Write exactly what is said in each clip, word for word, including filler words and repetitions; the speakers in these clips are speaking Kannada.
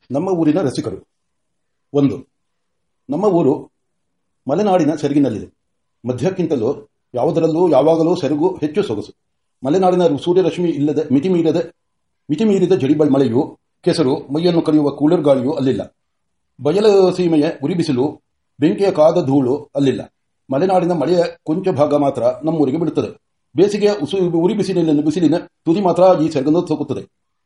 ನಮ್ಮ ಊರಿನ ರಸಿಕರು. ಒಂದು, ನಮ್ಮ ಊರು ಮಲೆನಾಡಿನ ಸೆರಗಿನಲ್ಲಿದೆ. ಮಧ್ಯಕ್ಕಿಂತಲೂ ಯಾವುದರಲ್ಲೂ ಯಾವಾಗಲೂ ಸೆರಗು ಹೆಚ್ಚು ಸೊಗಸು. ಮಲೆನಾಡಿನ ಸೂರ್ಯರಶ್ಮಿ ಇಲ್ಲದ ಮಿತಿಮೀರಿದ ಮಿತಿಮೀರಿದ ಜಡಿ ಮಳೆಯೂ ಕೆಸರು ಮೈಯನ್ನು ಕರೆಯುವ ಕೂಲರ್ ಗಾಳಿಯೂ ಅಲ್ಲಿಲ್ಲ. ಬಯಲು ಸೀಮೆಯ ಉರಿ ಬಿಸಿಲು ಬೆಂಕಿಯ ಕಾದ ಧೂಳು ಅಲ್ಲಿಲ್ಲ. ಮಲೆನಾಡಿನ ಮಳೆಯ ಕೊಂಚ ಭಾಗ ಮಾತ್ರ ನಮ್ಮೂರಿಗೆ ಬೀಳುತ್ತದೆ. ಬೇಸಿಗೆಯ ಉರಿ ಬಿಸಿಲಿನ ಬಿಸಿಲಿನ ತುದಿ ಮಾತ್ರ ಈ ಸೆರಗನ್ನು ಸೋಕುತ್ತದೆ.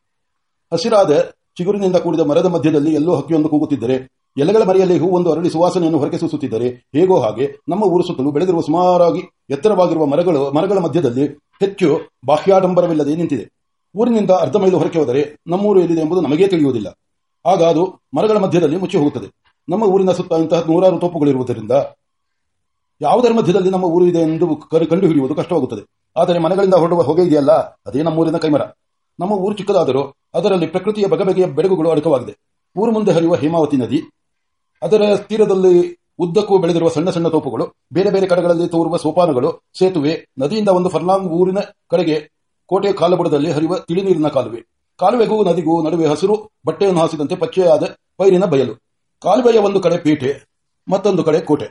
ಹಸಿರಾದ ಚಿಗುರಿನಿಂದ ಕೂಡಿದ ಮರದ ಮಧ್ಯದಲ್ಲಿ ಎಲ್ಲೋ ಹಕ್ಕಿಯೊಂದು ಕೂಗುತ್ತಿದ್ದರೆ, ಎಲೆಗಳ ಮರೆಯಲ್ಲಿ ಹೂವೊಂದು ಅರಳಿ ಸುವಾಸನೆಯನ್ನು ಹೊರಗೆ ಸೂಸುತ್ತಿದ್ದರೆ, ಹೇಗೋ ಹಾಗೆ ನಮ್ಮ ಊರು ಸುತ್ತಲೂ ಬೆಳೆದಿರುವ ಸುಮಾರಾಗಿ ಎತ್ತರವಾಗಿರುವ ಮರಗಳು ಮರಗಳ ಮಧ್ಯದಲ್ಲಿ ಹೆಚ್ಚು ಬಾಹ್ಯಾಡಂಬರವಿಲ್ಲದೆ ನಿಂತಿದೆ. ಊರಿನಿಂದ ಅರ್ಧ ಮೈಲು ಹೊರಕ್ಕೆ ಹೋದರೆ ನಮ್ಮೂರು ಎಲ್ಲಿದೆ ಎಂಬುದು ನಮಗೇ ತಿಳಿಯುವುದಿಲ್ಲ. ಆಗ ಅದು ಮರಗಳ ಮಧ್ಯದಲ್ಲಿ ಮುಚ್ಚಿ ಹೋಗುತ್ತದೆ. ನಮ್ಮ ಊರಿನ ಸುತ್ತ ಇಂತಹ ನೂರಾರು ತೋಪುಗಳಿರುವುದರಿಂದ ಯಾವುದರ ಮಧ್ಯದಲ್ಲಿ ನಮ್ಮ ಊರು ಇದೆ ಎಂದು ಕಂಡು ಹಿಡಿಯುವುದು ಕಷ್ಟವಾಗುತ್ತದೆ. ಆದರೆ ಮನೆಗಳಿಂದ ಹೊರಡುವ ಹೊಗೆ ಇದೆಯಲ್ಲ, ಅದೇ ನಮ್ಮೂರಿನ ಕೈಮರ. ನಮ್ಮ ಊರು ಚಿಕ್ಕದಾದರೂ ಅದರಲ್ಲಿ ಪ್ರಕೃತಿಯ ಬಗೆಬಗೆಯ ಬೆಡಗುಗಳು ಅಡಕವಾಗಿದೆ. ಊರು ಮುಂದೆ ಹರಿಯುವ ಹೇಮಾವತಿ ನದಿ, ಅದರ ತೀರದಲ್ಲಿ ಉದ್ದಕ್ಕೂ ಬೆಳೆದಿರುವ ಸಣ್ಣ ಸಣ್ಣ ತೋಪುಗಳು, ಬೇರೆ ಬೇರೆ ಕಡೆಗಳಲ್ಲಿ ತೋರುವ ಸೋಪಾನಗಳು, ಸೇತುವೆ, ನದಿಯಿಂದ ಒಂದು ಫರ್ಲಾಂಗ್ ಊರಿನ ಕಡೆಗೆ ಕೋಟೆಯ ಕಾಲಬುಡದಲ್ಲಿ ಹರಿಯುವ ತಿಳಿನೀರಿನ ಕಾಲುವೆ. ಕಾಲುವೆಗೂ ನದಿಗೂ ನಡುವೆ ಹಸಿರು ಬಟ್ಟೆಯನ್ನು ಹಾಸಿದಂತೆ ಪಚ್ಚೆಯಾದ ಪೈರಿನ ಬಯಲು. ಕಾಲುವೆಯ ಒಂದು ಕಡೆ ಪೇಟೆ, ಮತ್ತೊಂದು ಕಡೆ ಕೋಟೆ.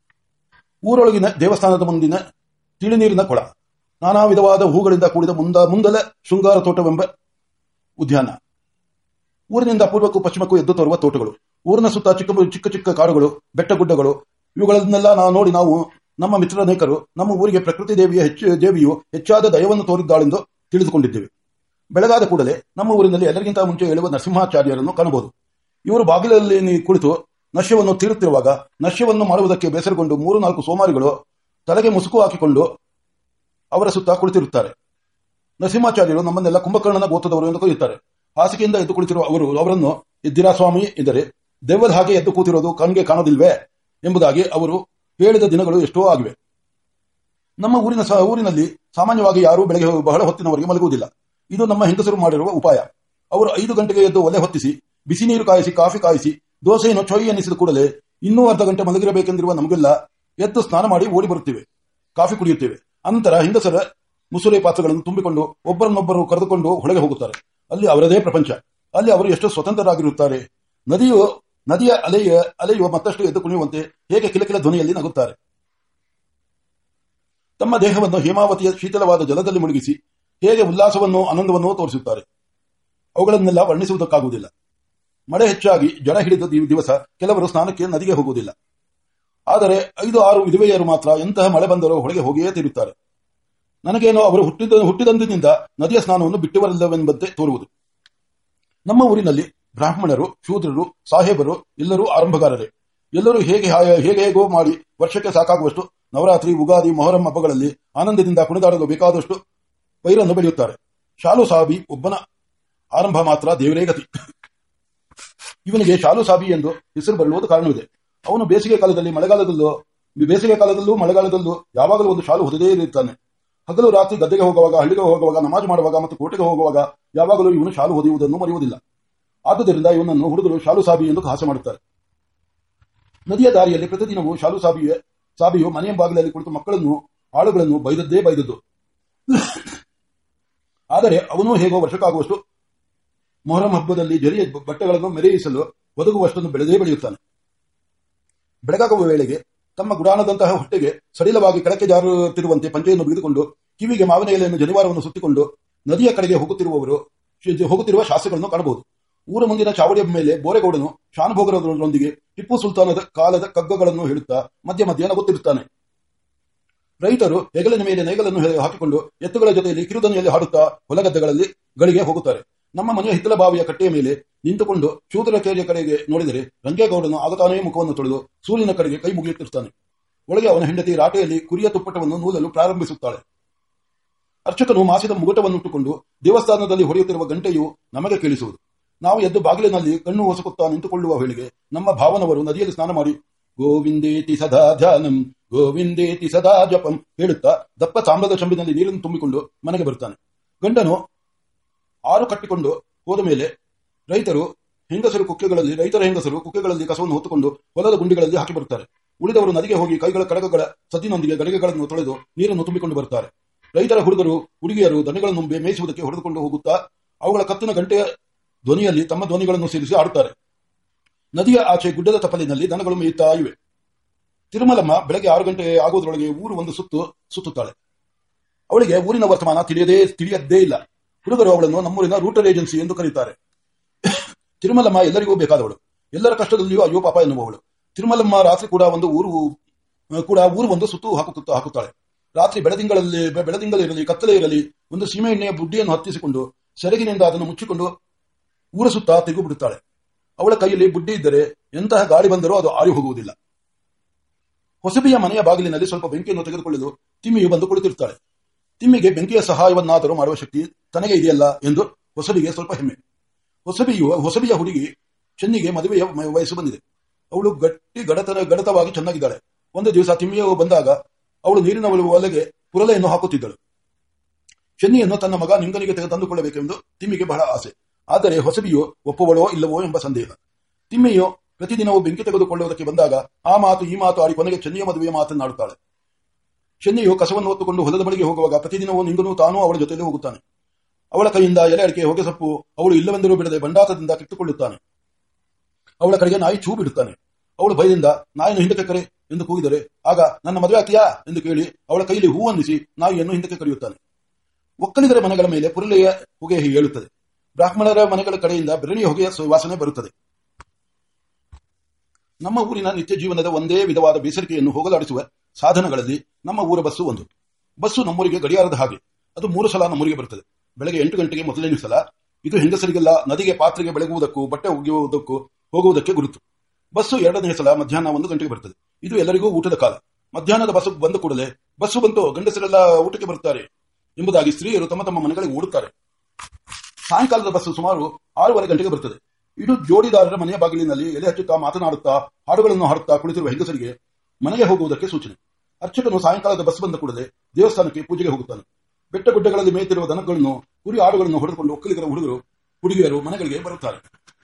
ಊರೊಳಗಿನ ದೇವಸ್ಥಾನದ ಮುಂದಿನ ತಿಳಿನೀರಿನ ಕೊಳ, ನಾನಾ ವಿಧವಾದ ಹೂಗಳಿಂದ ಕೂಡಿದ ಮುಂದ ಮುಂದಲ ಶೃಂಗಾರ ತೋಟವೆಂಬ ಉದ್ಯಾನ. ಊರಿನಿಂದ ಪೂರ್ವಕ್ಕೂ ಪಶ್ಚಿಮಕ್ಕೂ ಎದ್ದು ತೋರುವ ತೋಟಗಳು, ಊರಿನ ಸುತ್ತ ಚಿಕ್ಕ ಚಿಕ್ಕ ಚಿಕ್ಕ ಕಾಡುಗಳು, ಬೆಟ್ಟಗುಡ್ಡಗಳು. ಇವುಗಳನ್ನೆಲ್ಲ ನಾವು ನೋಡಿ ನಾವು ನಮ್ಮ ಮಿತ್ರನೇಕರು ನಮ್ಮ ಊರಿಗೆ ಪ್ರಕೃತಿ ದೇವಿಯ ಹೆಚ್ಚು ದೇವಿಯು ಹೆಚ್ಚಾದ ದಯವನ್ನು ತೋರಿದ್ದಾಳೆಂದು ತಿಳಿದುಕೊಂಡಿದ್ದೇವೆ. ಬೆಳಗಾದ ಕೂಡಲೇ ನಮ್ಮ ಊರಿನಲ್ಲಿ ಎಲ್ಲರಿಗಿಂತ ಮುಂಚೆ ಹೇಳುವ ನರಸಿಂಹಾಚಾರ್ಯರನ್ನು ಕಾಣಬಹುದು. ಇವರು ಬಾಗಿಲಲ್ಲಿ ಕುಳಿತು ನಶ್ಯವನ್ನು ತೀರುತ್ತಿರುವಾಗ ನಶ್ಯವನ್ನು ಮಾಡುವುದಕ್ಕೆ ಬೇಸರಗೊಂಡು ಮೂರು ನಾಲ್ಕು ಸೋಮಾರಿಗಳು ತಲೆಗೆ ಮುಸುಕು ಹಾಕಿಕೊಂಡು ಅವರ ಸುತ್ತ ಕುಳಿತಿರುತ್ತಾರೆ. ನರಸಿಂಹಾಚಾರ್ಯರು ನಮ್ಮನ್ನೆಲ್ಲ ಕುಂಭಕರ್ಣನ ಗೋತ್ರದವರು ಎಂದು ಕರೆಯುತ್ತಾರೆ. ಹಾಸಿಗೆಯಿಂದ ಎದ್ದು ಕುಳಿತಿರುವ ಅವರು ಅವರನ್ನು ಎದ್ದಿರಾ ಸ್ವಾಮಿ ಎಂದರೆ ದೆವ್ವದ ಹಾಗೆ ಎದ್ದು ಕೂತಿರೋದು ಕಣ್ಗೆ ಕಾಣೋದಿಲ್ವೇ ಎಂಬುದಾಗಿ ಅವರು ಹೇಳಿದ ದಿನಗಳು ಎಷ್ಟೋ ಆಗಿವೆ. ನಮ್ಮ ಊರಿನ ಊರಿನಲ್ಲಿ ಸಾಮಾನ್ಯವಾಗಿ ಯಾರೂ ಬೆಳಗ್ಗೆ ಬಹಳ ಹೊತ್ತಿನವರೆಗೆ ಮಲಗುವುದಿಲ್ಲ. ಇದು ನಮ್ಮ ಹೆಂಗಸರು ಮಾಡಿರುವ ಉಪಾಯ. ಅವರು ಐದು ಗಂಟೆಗೆ ಎದ್ದು ಒಲೆ ಹೊತ್ತಿಸಿ ಬಿಸಿ ನೀರು ಕಾಯಿಸಿ ಕಾಫಿ ಕಾಯಿಸಿ ದೋಸೆಯನ್ನು ಚೊಯ್ ಎನ್ನಿಸಿದ ಕೂಡಲೇ ಇನ್ನೂ ಅರ್ಧ ಗಂಟೆ ಮಲಗಿರಬೇಕೆಂದಿರುವ ನಮಗೆಲ್ಲ ಎದ್ದು ಸ್ನಾನ ಮಾಡಿ ಓಡಿ ಬರುತ್ತೇವೆ, ಕಾಫಿ ಕುಡಿಯುತ್ತೇವೆ. ಅನಂತರ ಹೆಂಗಸರ ಮುಸುರೆ ಪಾತ್ರಗಳನ್ನು ತುಂಬಿಕೊಂಡು ಒಬ್ಬರನ್ನೊಬ್ಬರು ಕರೆದುಕೊಂಡು ಹೊಳೆಗೆ ಹೋಗುತ್ತಾರೆ. ಅಲ್ಲಿ ಅವರದೇ ಪ್ರಪಂಚ. ಅಲ್ಲಿ ಅವರು ಎಷ್ಟು ಸ್ವತಂತ್ರರಾಗಿರುತ್ತಾರೆ. ನದಿಯು ನದಿಯ ಅಲೆಯ ಅಲೆಯುವ ಮತ್ತಷ್ಟು ಎದ್ದು ಕುಣಿಯುವಂತೆ ಹೇಗೆ ಕಿಲಕಿಲ ಧ್ವನಿಯಲ್ಲಿ ನಗುತ್ತಾರೆ. ತಮ್ಮ ದೇಹವನ್ನು ಹೇಮಾವತಿಯ ಶೀತಲವಾದ ಜಲದಲ್ಲಿ ಮುಳುಗಿಸಿ ಹೇಗೆ ಉಲ್ಲಾಸವನ್ನು ಆನಂದವನ್ನೂ ತೋರಿಸುತ್ತಾರೆ. ಅವುಗಳನ್ನೆಲ್ಲ ವರ್ಣಿಸುವುದಕ್ಕಾಗುವುದಿಲ್ಲ. ಮಳೆ ಹೆಚ್ಚಾಗಿ ಜಡ ಹಿಡಿದ ದಿವಸ ಕೆಲವರು ಸ್ನಾನಕ್ಕೆ ನದಿಗೆ ಹೋಗುವುದಿಲ್ಲ. ಆದರೆ ಐದು ಆರು ವಿಧವೆಯರು ಮಾತ್ರ ಎಂತಹ ಮಳೆ ಬಂದರೂ ಹೊಳೆಗೆ ಹೋಗಿಯೇ ತಿರುತ್ತಾರೆ. ನನಗೇನೋ ಅವರು ಹುಟ್ಟಿದ ಹುಟ್ಟಿದಂದಿನಿಂದ ನದಿಯ ಸ್ನಾನವನ್ನು ಬಿಟ್ಟವರಿಲ್ಲವೆಂಬಂತೆ ತೋರುವುದು. ನಮ್ಮ ಊರಿನಲ್ಲಿ ಬ್ರಾಹ್ಮಣರು, ಶೂದ್ರರು, ಸಾಹೇಬರು ಎಲ್ಲರೂ ಆರಂಭಗಾರರೇ. ಎಲ್ಲರೂ ಹೇಗೆ ಹೇಗೆ ಹೇಗೋ ಮಾಡಿ ವರ್ಷಕ್ಕೆ ಸಾಕಾಗುವಷ್ಟು ನವರಾತ್ರಿ, ಉಗಾದಿ, ಮೊಹರಂ ಹಬ್ಬಗಳಲ್ಲಿ ಆನಂದದಿಂದ ಕುಣಿದಾಡಲು ಬೇಕಾದಷ್ಟು ಪೈರನ್ನು ಬೆಳೆಯುತ್ತಾರೆ. ಶಾಲು ಸಾಬಿ ಒಬ್ಬನ ಆರಂಭ ಮಾತ್ರ ದೇವರೇ ಗತಿ. ಇವನಿಗೆ ಶಾಲು ಸಾಬಿ ಎಂದು ಹೆಸರು ಬರಲುವುದು ಕಾರಣವಿದೆ. ಅವನು ಬೇಸಿಗೆ ಕಾಲದಲ್ಲಿ ಮಳೆಗಾಲದಲ್ಲೂ ಬೇಸಿಗೆ ಕಾಲದಲ್ಲೂ ಮಳೆಗಾಲದಲ್ಲೂ ಯಾವಾಗಲೂ ಒಂದು ಶಾಲು ಹೊದದೇ ಇರುತ್ತಾನೆ. ಹಗಲು ರಾತ್ರಿ ಗದ್ದೆಗೆ ಹೋಗುವಾಗ, ಹಳ್ಳಿಗೆ ಹೋಗುವಾಗ, ನಮಾಜ್ ಮಾಡುವಾಗ ಮತ್ತು ಕೋಟೆಗೆ ಹೋಗುವಾಗ ಯಾವಾಗಲೂ ಇವನು ಶಾಲು ಹೊದೆಯುವುದನ್ನು ಮರೆಯುವುದಿಲ್ಲ. ಆದುದರಿಂದ ಇವನನ್ನು ಹುಡುಗರು ಶಾಲು ಸಾಬಿ ಎಂದು ಹಾಸ್ಯ ಮಾಡುತ್ತಾರೆ. ನದಿಯ ದಾರಿಯಲ್ಲಿ ಪ್ರತಿದಿನವೂ ಶಾಲು ಸಾಬಿಯ ಸಾಬಿಯು ಮನೆಯ ಬಾಗಿಲಲ್ಲಿ ಕುಳಿತು ಮಕ್ಕಳನ್ನು ಆಳುಗಳನ್ನು ಬೈದದ್ದೇ ಬೈದದ್ದು. ಆದರೆ ಅವನು ಹೇಗೋ ವರ್ಷಕ್ಕಾಗುವಷ್ಟು ಮೊಹರಂ ಹಬ್ಬದಲ್ಲಿ ಜರಿಯ ಬಟ್ಟೆಗಳನ್ನು ಮೆರೆಯಿಸಲು ಒದಗುವಷ್ಟನ್ನು ಬೆಳೆದೇ ಬೆಳೆಯುತ್ತಾನೆ. ಬೆಳಗಾಗುವ ವೇಳೆಗೆ ತಮ್ಮ ಗುಡಾಣದಂತಹ ಹೊಟ್ಟೆಗೆ ಸಡಿಲವಾಗಿ ಕೆಳಕ್ಕೆ ಜಾರುತ್ತಿರುವಂತೆ ಪಂಚೆಯನ್ನು ಬಿಗಿದುಕೊಂಡು ಕಿವಿಗೆ ಮಾವಿನ ಎಲೆಯನ್ನು ಜನಿವಾರವನ್ನು ಸುತ್ತಿಕೊಂಡು ನದಿಯ ಕಡೆಗೆ ಹೋಗುತ್ತಿರುವವರು ಹೋಗುತ್ತಿರುವ ಶಾಸ್ತ್ರಗಳನ್ನು ಕಾಣಬಹುದು. ಊರ ಮುಂದಿನ ಚಾವಡಿಯ ಮೇಲೆ ಬೋರೆಗೌಡನು ಶಾನುಭೋಗರೊಂದಿಗೆ ಟಿಪ್ಪು ಸುಲ್ತಾನದ ಕಾಲದ ಕಗ್ಗಗಳನ್ನು ಹೇಳುತ್ತಾ ಮಧ್ಯ ಮಧ್ಯ ನಗುತ್ತಿರುತ್ತಾನೆ. ರೈತರು ಹೆಗಲಿನ ಮೇಲೆ ನೇಗಲನ್ನು ಹಾಕಿಕೊಂಡು ಎತ್ತುಗಳ ಜೊತೆಯಲ್ಲಿ ಕಿರುದನಿಯಲ್ಲಿ ಹಾಡುತ್ತಾ ಹೊಲಗದ್ದೆಗಳಲ್ಲಿ ಗಳಿಗೆ ಹೋಗುತ್ತಾರೆ. ನಮ್ಮ ಮನೆಯ ಹಿತ್ತಲ ಬಾವಿಯ ಕಟ್ಟೆಯ ಮೇಲೆ ನಿಂತುಕೊಂಡು ಶೂದ್ರ ಕೇರಿಯ ಕಡೆಗೆ ನೋಡಿದರೆ ರಂಗೇಗೌಡನು ಆಗತಾನೇ ಮುಖವನ್ನು ತೊಳೆದು ಸೂಲಿನ ಕಡೆಗೆ ಕೈ ಮುಗಿಯುತ್ತಿರುತ್ತಾನೆ. ಒಳಗೆ ಅವನ ಹೆಂಡತಿ ರಾಟೆಯಲ್ಲಿ ಕುರಿಯ ತುಪ್ಪಟವನ್ನು ನೂಲಲು ಪ್ರಾರಂಭಿಸುತ್ತಾಳೆ. ಅರ್ಚಕನು ಮಾಸಿದ ಮುಗುಟವನ್ನುಟ್ಟುಕೊಂಡು ದೇವಸ್ಥಾನದಲ್ಲಿ ಹೊಡೆಯುತ್ತಿರುವ ಗಂಟೆಯು ನಮಗೆ ಕೇಳಿಸುವುದು. ನಾವು ಎದ್ದು ಬಾಗಿಲಿನಲ್ಲಿ ಕಣ್ಣು ಹೊಸಕುತ್ತಾ ನಿಂತುಕೊಳ್ಳುವ ವೇಳೆಗೆ ನಮ್ಮ ಭಾವನವರು ನದಿಯಲ್ಲಿ ಸ್ನಾನ ಮಾಡಿ ಗೋವಿಂದೇತಿ ಸದಾ ಧ್ಯಾನಂ ಗೋವಿಂದೇತಿ ಸದಾ ಜಪಂ ಹೇಳುತ್ತಾ ದಪ್ಪ ತಾಮ್ರದ ಚಂಬಿನಲ್ಲಿ ನೀರನ್ನು ತುಂಬಿಕೊಂಡು ಮನೆಗೆ ಬರುತ್ತಾನೆ. ಗಂಡನು ಆರು ಕಟ್ಟಿಕೊಂಡು ಹೋದ ಮೇಲೆ ರೈತರು ಹೆಂಗಸರು ಕುಕ್ಕೆಗಳಲ್ಲಿ ರೈತರ ಹೆಂಗಸರು ಕುಕ್ಕೆಗಳಲ್ಲಿ ಕಸವನ್ನು ಹೊತ್ತುಕೊಂಡು ಹೊಲದ ಗುಂಡಿಗಳಲ್ಲಿ ಹಾಕಿ ಬರುತ್ತಾರೆ. ಉಳಿದವರು ನದಿಗೆ ಹೋಗಿ ಕೈಗಳ ಕಡಗಗಳ ಸದ್ದಿನೊಂದಿಗೆ ಗಡಿಗೆಗಳನ್ನು ತೊಳೆದು ನೀರನ್ನು ತುಂಬಿಕೊಂಡು ಬರುತ್ತಾರೆ. ರೈತರ ಹುಡುಗರು ಹುಡುಗಿಯರು ದನಗಳನ್ನು ಮೇಯಿಸುವುದಕ್ಕೆ ಹೊಡೆದುಕೊಂಡು ಹೋಗುತ್ತಾ ಅವುಗಳ ಕತ್ತಿನ ಗಂಟೆಯ ಧ್ವನಿಯಲ್ಲಿ ತಮ್ಮ ಧ್ವನಿಗಳನ್ನು ಸೇರಿಸಿ ಆಡುತ್ತಾರೆ. ನದಿಯ ಆಚೆ ಗುಡ್ಡದ ತಪ್ಪಲಿನಲ್ಲಿ ದನಗಳು ಮೇಯುತ್ತಾ ಇವೆ. ತಿರುಮಲಮ್ಮ ಬೆಳಗ್ಗೆ ಆರು ಗಂಟೆ ಆಗುವುದರೊಳಗೆ ಊರು ಒಂದು ಸುತ್ತು ಸುತ್ತುತ್ತಾಳೆ. ಅವಳಿಗೆ ಊರಿನ ವರ್ತಮಾನ ತಿಳಿಯದೇ ತಿಳಿಯದ್ದೇ ಇಲ್ಲ. ಹುಡುಗರು ಅವಳನ್ನು ನಮ್ಮೂರಿನ ರೂಟರ್ ಏಜೆನ್ಸಿ ಎಂದು ಕರೆಯುತ್ತಾರೆ. ತಿರುಮಲಮ್ಮ ಎಲ್ಲರಿಗೂ ಬೇಕಾದವಳು, ಎಲ್ಲರ ಕಷ್ಟದಲ್ಲಿಯೂ ಅಯ್ಯೋ ಪಾಪ ಎನ್ನುವವಳು. ತಿರುಮಲಮ್ಮ ರಾತ್ರಿ ಕೂಡ ಒಂದು ಊರು ಕೂಡ ಊರು ಒಂದು ಸುತ್ತು ಹಾಕುತ್ತಾ ಹಾಕುತ್ತಾಳೆ. ರಾತ್ರಿ ಬೆಳದಿಂಗಳಲ್ಲಿ ಬೆಳದಿಂಗಳಿರಲಿ ಕತ್ತಲೆ ಇರಲಿ ಒಂದು ಸೀಮೆ ಎಣ್ಣೆಯ ಬುಡ್ಡಿಯನ್ನು ಹತ್ತಿಸಿಕೊಂಡು ಸೆರಗಿನಿಂದ ಅದನ್ನು ಮುಚ್ಚಿಕೊಂಡು ಊರ ಸುತ್ತ ತಿರುಗು ಬಿಡುತ್ತಾಳೆ. ಅವಳ ಕೈಯಲ್ಲಿ ಬುಡ್ಡಿ ಇದ್ದರೆ ಎಂತಹ ಗಾಳಿ ಬಂದರೂ ಅದು ಆರಿ ಹೋಗುವುದಿಲ್ಲ. ಹೊಸಬಿಯ ಮನೆಯ ಬಾಗಿಲಿನಲ್ಲಿ ಸ್ವಲ್ಪ ಬೆಂಕಿಯನ್ನು ತೆಗೆದುಕೊಳ್ಳಲು ತಿಮ್ಮಿಯು ಬಂದು ಕುಳಿತಿರುತ್ತಾಳೆ. ತಿಮ್ಮಿಗೆ ಬೆಂಕಿಯ ಸಹಾಯವನ್ನಾದರೂ ಮಾಡುವ ಶಕ್ತಿ ತನಗೆ ಇದೆಯಲ್ಲ ಎಂದು ಹೊಸಬಿಗೆ ಸ್ವಲ್ಪ ಹೆಮ್ಮೆ. ಹೊಸಬಿಯು ಹೊಸಬಿಯ ಹುಡುಗಿ ಚೆನ್ನಿಗೆ ಮದುವೆಯ ವಯಸ್ಸು ಬಂದಿದೆ. ಅವಳು ಗಟ್ಟಿ ಗಡತನ ಗಡತವಾಗಿ ಚೆನ್ನಾಗಿದ್ದಾಳೆ. ಒಂದು ದಿವಸ ತಿಮ್ಮಿಯು ಬಂದಾಗ ಅವಳು ನೀರಿನ ಒಲೆಗೆ ಪುರಲೆಯನ್ನು ಹಾಕುತ್ತಿದ್ದಳು. ಚೆನ್ನಿಯನ್ನು ತನ್ನ ಮಗ ನಿಂಗನಿಗೆ ತಂದುಕೊಳ್ಳಬೇಕೆಂದು ತಿಮ್ಮಿಗೆ ಬಹಳ ಆಸೆ. ಆದರೆ ಹೊಸಬಿಯು ಒಪ್ಪುವಳೋ ಇಲ್ಲವೋ ಎಂಬ ಸಂದೇಹ. ತಿಮ್ಮಿಯು ಪ್ರತಿದಿನವೂ ಬೆಂಕಿ ತೆಗೆದುಕೊಳ್ಳುವುದಕ್ಕೆ ಬಂದಾಗ ಆ ಮಾತು ಈ ಮಾತು ಆಡಿ ಕೊನೆಗೆ ಚೆನ್ನಿಯ ಮದುವೆಯ ಮಾತನ್ನಾಡುತ್ತಾಳೆ. ಚೆನ್ನಿಯು ಕಸವನ್ನು ಹೊತ್ತುಕೊಂಡು ಹೊಲದ ಬಳಿಗೆ ಹೋಗುವಾಗ ಪ್ರತಿದಿನವೂ ನಿಂಗನು ತಾನೂ ಅವಳ ಜೊತೆಯಲ್ಲಿ ಹೋಗುತ್ತಾನೆ. ಅವಳ ಕೈಯಿಂದ ಎಲೆ ಅಡಿಕೆ ಹೊಗೆ ಸೊಪ್ಪು ಅವಳು ಇಲ್ಲವೆಂದರೂ ಬಿಡದೆ ಬಂಡಾತದಿಂದ ಕಿತ್ತುಕೊಳ್ಳುತ್ತಾನೆ. ಅವಳ ಕಡೆಗೆ ನಾಯಿ ಚೂ ಬಿಡುತ್ತಾನೆ. ಅವಳು ಭಯದಿಂದ ನಾಯಿಯನ್ನು ಹಿಂದಕ್ಕೆ ಕರೆ ಎಂದು ಕೂಗಿದರೆ ಆಗ ನನ್ನ ಮದುವೆ ಆಗ್ತೀಯಾ ಎಂದು ಕೇಳಿ ಅವಳ ಕೈಯಲ್ಲಿ ಹೂ ಅಂದಿಸಿ ನಾಯಿಯನ್ನು ಹಿಂದಕ್ಕೆ ಕರೆಯುತ್ತಾನೆ. ಒಕ್ಕಲಿಗರ ಮನೆಗಳ ಮೇಲೆ ಪುರಲೆಯ ಹೊಗೆ ಏಳುತ್ತದೆ. ಬ್ರಾಹ್ಮಣರ ಮನೆಗಳ ಕಡೆಯಿಂದ ಬೆರಣಿಯ ಹೊಗೆಯ ವಾಸನೆ ಬರುತ್ತದೆ. ನಮ್ಮ ಊರಿನ ನಿತ್ಯ ಜೀವನದ ಒಂದೇ ವಿಧವಾದ ಬೇಸರಿಕೆಯನ್ನು ಹೋಗಲಾಡಿಸುವ ಸಾಧನಗಳಲ್ಲಿ ನಮ್ಮ ಊರ ಬಸ್ಸು ಒಂದು. ಬಸ್ಸು ನಮ್ಮೂರಿಗೆ ಗಡಿಯಾರದ ಹಾಗೆ. ಅದು ಮೂರು ಸಲ ನಮ್ಮೂರಿಗೆ ಬರುತ್ತದೆ. ಬೆಳಗ್ಗೆ ಎಂಟು ಗಂಟೆಗೆ ಮೊದಲನೇ ಸಲ. ಇದು ಹೆಂಗಸರಿಗೆಲ್ಲ ನದಿಗೆ ಪಾತ್ರೆಗೆ ಬೆಳಗುವುದಕ್ಕೂ ಬಟ್ಟೆ ಒಗೆಯುವುದಕ್ಕೂ ಹೋಗುವುದಕ್ಕೆ ಗುರುತು. ಬಸ್ಸು ಎರಡನೇ ಸಲ ಮಧ್ಯಾಹ್ನ ಒಂದು ಗಂಟೆಗೆ ಬರುತ್ತದೆ. ಇದು ಎಲ್ಲರಿಗೂ ಊಟದ ಕಾಲ. ಮಧ್ಯಾಹ್ನದ ಬಸ್ಸು ಬಂದ ಕೂಡಲೇ ಬಸ್ಸು ಬಂತು, ಗಂಡಸರೆಲ್ಲ ಊಟಕ್ಕೆ ಬರುತ್ತಾರೆ ಎಂಬುದಾಗಿ ಸ್ತ್ರೀಯರು ತಮ್ಮ ತಮ್ಮ ಮನೆಗಳಿಗೆ ಓಡುತ್ತಾರೆ. ಸಾಯಂಕಾಲದ ಬಸ್ಸು ಸುಮಾರು ಆರೂವರೆ ಗಂಟೆಗೆ ಬರುತ್ತದೆ. ಇದು ಜೋಡಿದಾರರ ಮನೆಯ ಬಾಗಿಲಿನಲ್ಲಿ ಎಲೆ ಹಚ್ಚುತ್ತಾ ಮಾತನಾಡುತ್ತಾ ಹಾಡುಗಳನ್ನು ಹಾಡುತ್ತಾ ಕುಳಿತಿರುವ ಹೆಂಗಸರಿಗೆ ಮನೆಗೆ ಹೋಗುವುದಕ್ಕೆ ಸೂಚನೆ. ಅರ್ಚಕನು ಸಾಯಂಕಾಲದ ಬಸ್ ಬಂದ ಕೂಡಲೇ ದೇವಸ್ಥಾನಕ್ಕೆ ಪೂಜೆಗೆ ಹೋಗುತ್ತಾನೆ. ಬೆಟ್ಟ ಗುಡ್ಡಗಳಲ್ಲಿ ಮೇಯ್ತಿರುವ ದನಗಳನ್ನು ಕುರಿ ಆಡುಗಳನ್ನು ಹೊಡೆದುಕೊಂಡು ಒಕ್ಕಲಿಗರ ಹುಡುಗರು ಹುಡುಗಿಯರು ಮನೆಗಳಿಗೆ ಬರುತ್ತಾರೆ.